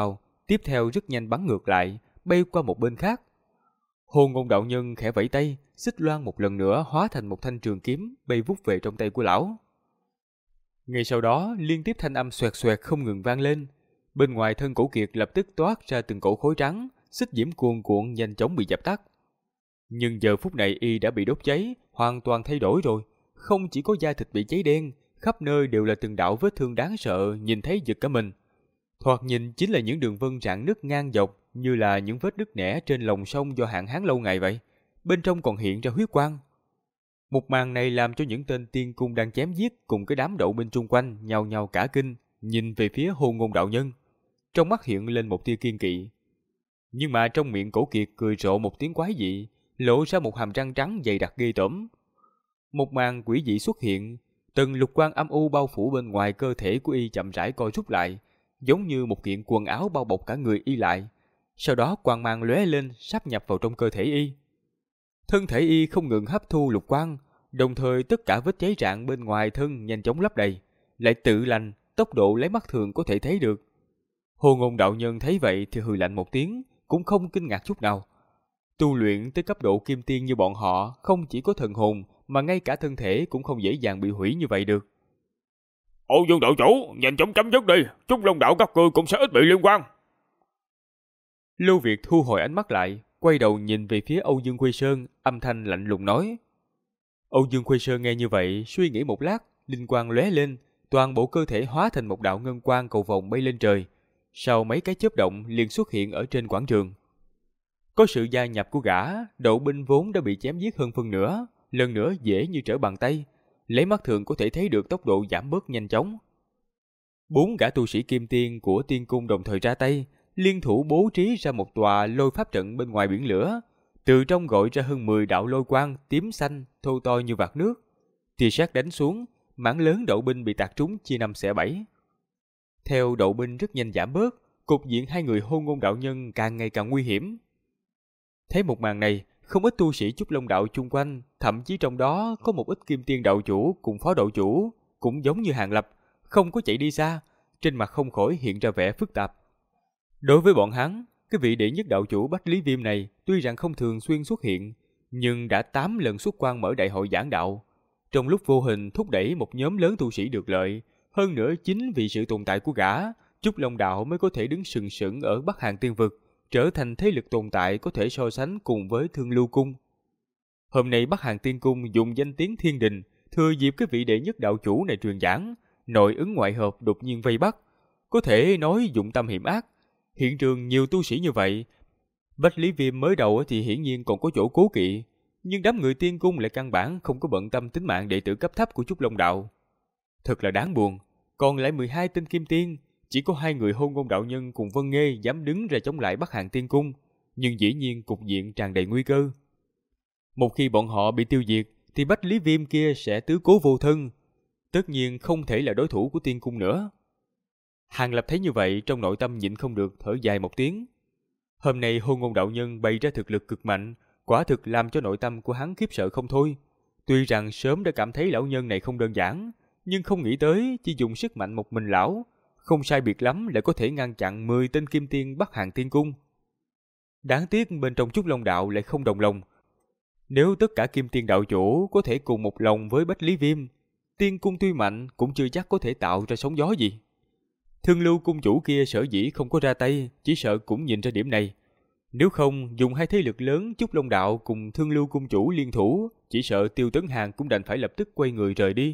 A: tiếp theo rất nhanh bắn ngược lại, bay qua một bên khác. Hồ Ngôn đạo nhân khẽ vẫy tay, xích loan một lần nữa hóa thành một thanh trường kiếm bay vút về trong tay của lão. Ngay sau đó, liên tiếp thanh âm xoẹt xoẹt không ngừng vang lên. Bên ngoài thân Cổ Kiệt lập tức toát ra từng cổ khói trắng, xích diễm cuồn cuộn nhanh chóng bị dập tắt. Nhưng giờ phút này y đã bị đốt cháy, hoàn toàn thay đổi rồi. Không chỉ có da thịt bị cháy đen, khắp nơi đều là từng đạo vết thương đáng sợ, nhìn thấy giật cả mình. Thoạt nhìn chính là những đường vân rạn nứt ngang dọc, như là những vết nứt nẻ trên lòng sông do hạn hán lâu ngày vậy. Bên trong còn hiện ra huyết quang. Một màn này làm cho những tên tiên cung đang chém giết cùng cái đám đậu binh chung quanh nhao nhao cả kinh, nhìn về phía Hồ Ngôn đạo nhân. Trong mắt hiện lên một tia kiên kỵ. Nhưng mà trong miệng Cổ Kiệt cười rộ một tiếng quái dị, lộ ra một hàm răng trắng dày đặc ghê tởm. Một màn quỷ dị xuất hiện, từng lục quang âm u bao phủ bên ngoài cơ thể của y chậm rãi co rút lại, giống như một kiện quần áo bao bọc cả người y lại. Sau đó quang mang lóe lên, sáp nhập vào trong cơ thể y. Thân thể y không ngừng hấp thu lục quang, đồng thời tất cả vết cháy rạn bên ngoài thân nhanh chóng lấp đầy, lại tự lành, tốc độ lấy mắt thường có thể thấy được. Hồ Ngôn đạo nhân thấy vậy thì hừ lạnh một tiếng, cũng không kinh ngạc chút nào. Tu luyện tới cấp độ kim tiên như bọn họ, không chỉ có thần hồn mà ngay cả thân thể cũng không dễ dàng bị hủy như vậy được.
B: Âu Dương đạo chủ, nhanh chóng chấm dứt đi, Trúc Long đạo các ngươi cũng sẽ ít bị liên quan.
A: Lưu Việt thu hồi ánh mắt lại, quay đầu nhìn về phía Âu Dương Khuê Sơn, âm thanh lạnh lùng nói. Âu Dương Khuê Sơn nghe như vậy, suy nghĩ một lát, linh quang lóe lên, toàn bộ cơ thể hóa thành một đạo ngân quang cầu vồng bay lên trời. Sau mấy cái chớp động liền xuất hiện ở trên quảng trường. Có sự gia nhập của gã, đậu binh vốn đã bị chém giết hơn phân nửa, lần nữa dễ như trở bàn tay, lấy mắt thường có thể thấy được tốc độ giảm bớt nhanh chóng. 4 gã tu sĩ kim tiên của tiên cung đồng thời ra tay, liên thủ bố trí ra một tòa lôi pháp trận bên ngoài biển lửa, từ trong gọi ra hơn 10 đạo lôi quang tím xanh thô to như vạt nước. Tia sét đánh xuống, mảng lớn đậu binh bị tạc trúng chia 5 xẻ 7. Theo đậu binh rất nhanh giảm bớt, cục diện hai người Hôn Ngôn đạo nhân càng ngày càng nguy hiểm. Thấy một màn này, không ít tu sĩ Trúc Long đạo chung quanh, thậm chí trong đó có một ít kim tiên đạo chủ cùng phó đạo chủ, cũng giống như Hàng Lập, không có chạy đi xa, trên mặt không khỏi hiện ra vẻ phức tạp. Đối với bọn hắn, cái vị đệ nhất đạo chủ Bách Lý Viêm này tuy rằng không thường xuyên xuất hiện, nhưng đã 8 lần xuất quan mở đại hội giảng đạo, trong lúc vô hình thúc đẩy một nhóm lớn tu sĩ được lợi. Hơn nữa chính vì sự tồn tại của gã, Trúc Long đạo mới có thể đứng sừng sững ở Bắc Hàn Tiên Vực, trở thành thế lực tồn tại có thể so sánh cùng với Thương Lưu Cung. Hôm nay Bắc Hàn Tiên Cung dùng danh tiếng thiên đình, thừa dịp cái vị đệ nhất đạo chủ này truyền giảng, nội ứng ngoại hợp đột nhiên vây bắt, có thể nói dụng tâm hiểm ác. Hiện trường nhiều tu sĩ như vậy, Bách Lý Viêm mới đầu thì hiển nhiên còn có chỗ cố kỵ, nhưng đám người tiên cung lại căn bản không có bận tâm tính mạng đệ tử cấp thấp của Trúc Long đạo. Thật là đáng buồn, còn lại 12 tên kim tiên, chỉ có 2 người Hôn Ngôn đạo nhân cùng Vân Nghê dám đứng ra chống lại Bắc Hàn Tiên Cung, nhưng dĩ nhiên cục diện tràn đầy nguy cơ. Một khi bọn họ bị tiêu diệt, thì Bách Lý Viêm kia sẽ tứ cố vô thân, tất nhiên không thể là đối thủ của Tiên Cung nữa. Hàng Lập thấy như vậy, trong nội tâm nhịn không được thở dài một tiếng. Hôm nay Hôn Ngôn đạo nhân bày ra thực lực cực mạnh, quả thực làm cho nội tâm của hắn khiếp sợ không thôi. Tuy rằng sớm đã cảm thấy lão nhân này không đơn giản, nhưng không nghĩ tới chỉ dùng sức mạnh một mình lão, không sai biệt lắm lại có thể ngăn chặn 10 tên kim tiên Bắc Hàn Tiên Cung. Đáng tiếc bên trong Trúc Long đạo lại không đồng lòng. Nếu tất cả kim tiên đạo chủ có thể cùng một lòng với Bách Lý Viêm, Tiên Cung tuy mạnh cũng chưa chắc có thể tạo ra sóng gió gì. Thương Lưu cung chủ kia sở dĩ không có ra tay, chỉ sợ cũng nhìn ra điểm này. Nếu không, dùng hai thế lực lớn Trúc Long đạo cùng Thương Lưu cung chủ liên thủ, chỉ sợ Tiêu Tấn Hàng cũng đành phải lập tức quay người rời đi.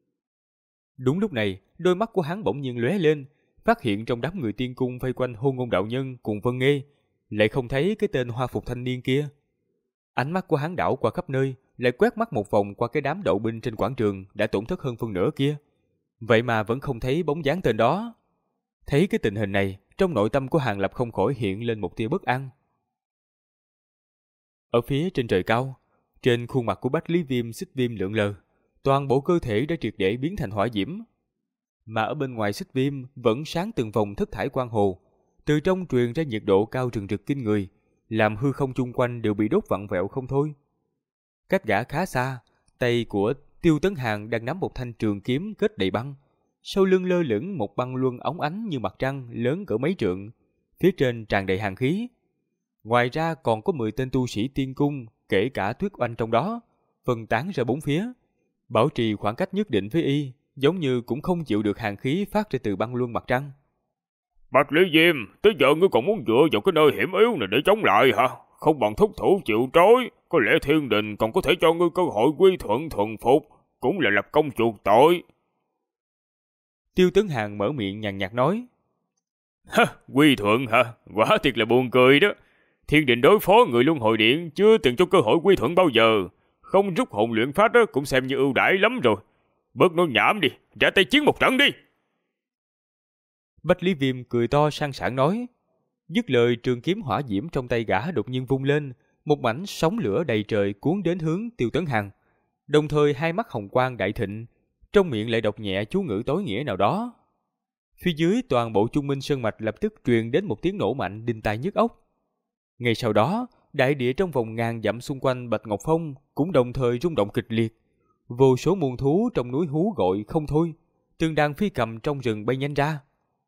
A: Đúng lúc này, đôi mắt của hắn bỗng nhiên lóe lên, phát hiện trong đám người tiên cung vây quanh Hôn Ngôn đạo nhân cùng Vân Nghê, lại không thấy cái tên hoa phục thanh niên kia. Ánh mắt của hắn đảo qua khắp nơi, lại quét mắt một vòng qua cái đám đậu binh trên quảng trường đã tổn thất hơn phân nửa kia. Vậy mà vẫn không thấy bóng dáng tên đó. Thấy cái tình hình này, trong nội tâm của Hàng Lập không khỏi hiện lên một tia bất an. Ở phía trên trời cao, trên khuôn mặt của Bách Lý Viêm xích viêm lượn lờ, toàn bộ cơ thể đã triệt để biến thành hỏa diễm. Mà ở bên ngoài xích viêm vẫn sáng từng vòng thất thải quang hồ, từ trong truyền ra nhiệt độ cao rừng rực kinh người, làm hư không chung quanh đều bị đốt vặn vẹo không thôi. Cách gã khá xa, tay của Tiêu Tấn Hàng đang nắm một thanh trường kiếm kết đầy băng, sau lưng lơ lửng một băng luân óng ánh như mặt trăng lớn cỡ mấy trượng, phía trên tràn đầy hàn khí. Ngoài ra còn có 10 tên tu sĩ tiên cung, kể cả Tuyết Oanh trong đó, phân tán ra bốn phía, bảo trì khoảng cách nhất định với y, giống như cũng không chịu được hàn khí phát ra từ băng luân mặt trăng.
B: Bạch Lý Diêm, tới giờ ngươi còn muốn dựa vào cái nơi hiểm yếu này để chống lại hả? Không bằng thúc thủ chịu trói, có lẽ thiên đình còn có thể cho ngươi cơ hội quy thuận thuần phục, cũng là lập công chuộc tội.
A: Tiêu Tấn Hàn mở miệng nhàn nhạt nói.
B: Quy thuận hả? Quả thiệt là buồn cười đó. Thiên đình đối phó người luân hồi điện chưa từng cho cơ hội quy thuận bao giờ. Không rút hồn luyện pháp đó cũng xem như ưu đãi lắm rồi. Bớt nói nhảm đi, ra tay chiến một trận đi.
A: Bách Lý Viêm cười to sang sảng nói. Dứt lời, trường kiếm hỏa diễm trong tay gã đột nhiên vung lên, một mảnh sóng lửa đầy trời cuốn đến hướng Tiêu Tấn Hàn. Đồng thời hai mắt hồng quang đại thịnh, trong miệng lại đọc nhẹ chú ngữ tối nghĩa nào đó. Phía dưới toàn bộ Trung Minh Sơn Mạch lập tức truyền đến một tiếng nổ mạnh đinh tai nhức óc. Ngay sau đó, đại địa trong vòng ngàn dặm xung quanh Bạch Ngọc Phong cũng đồng thời rung động kịch liệt. Vô số muôn thú trong núi hú gọi không thôi, từng đàn phi cầm trong rừng bay nhanh ra.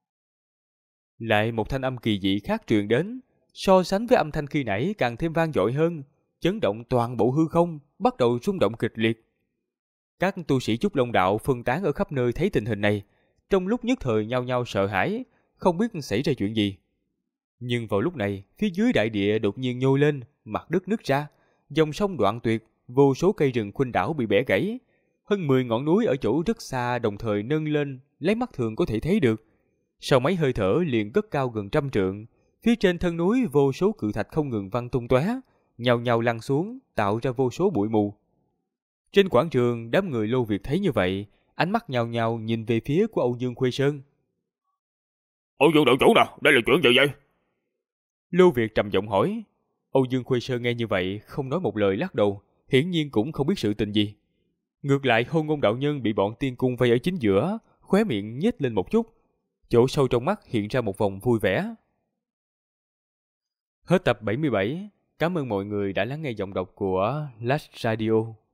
A: Lại một thanh âm kỳ dị khác truyền đến, so sánh với âm thanh khi nãy càng thêm vang dội hơn, chấn động toàn bộ hư không, bắt đầu rung động kịch liệt. Các tu sĩ Trúc Long Đạo phân tán ở khắp nơi thấy tình hình này, trong lúc nhất thời nhao nhao sợ hãi, không biết xảy ra chuyện gì. Nhưng vào lúc này, phía dưới đại địa đột nhiên nhô lên, mặt đất nứt ra, dòng sông đoạn tuyệt, vô số cây rừng khuynh đảo bị bẻ gãy. Hơn 10 ngọn núi ở chỗ rất xa đồng thời nâng lên, lấy mắt thường có thể thấy được. Sau mấy hơi thở liền cất cao gần 100 trượng, phía trên thân núi vô số cự thạch không ngừng văng tung tóe, nhào nhào lăn xuống, tạo ra vô số bụi mù. Trên quảng trường, đám người Lô Việt thấy như vậy, ánh mắt nhào nhào nhìn về phía của Âu Dương Khuê Sơn.
B: Âu Dương đạo chủ nào, đây là chuyện gì vậy?
A: Lô Việt trầm giọng hỏi. Âu Dương Khuê Sơn nghe như vậy, không nói một lời lắc đầu, hiển nhiên cũng không biết sự tình gì. Ngược lại Hôn Ngôn đạo nhân bị bọn tiên cung vây ở chính giữa, khóe miệng nhếch lên một chút, chỗ sâu trong mắt hiện ra một vòng vui vẻ. Hết tập 77. Cảm ơn mọi người đã lắng nghe giọng đọc của Last Radio.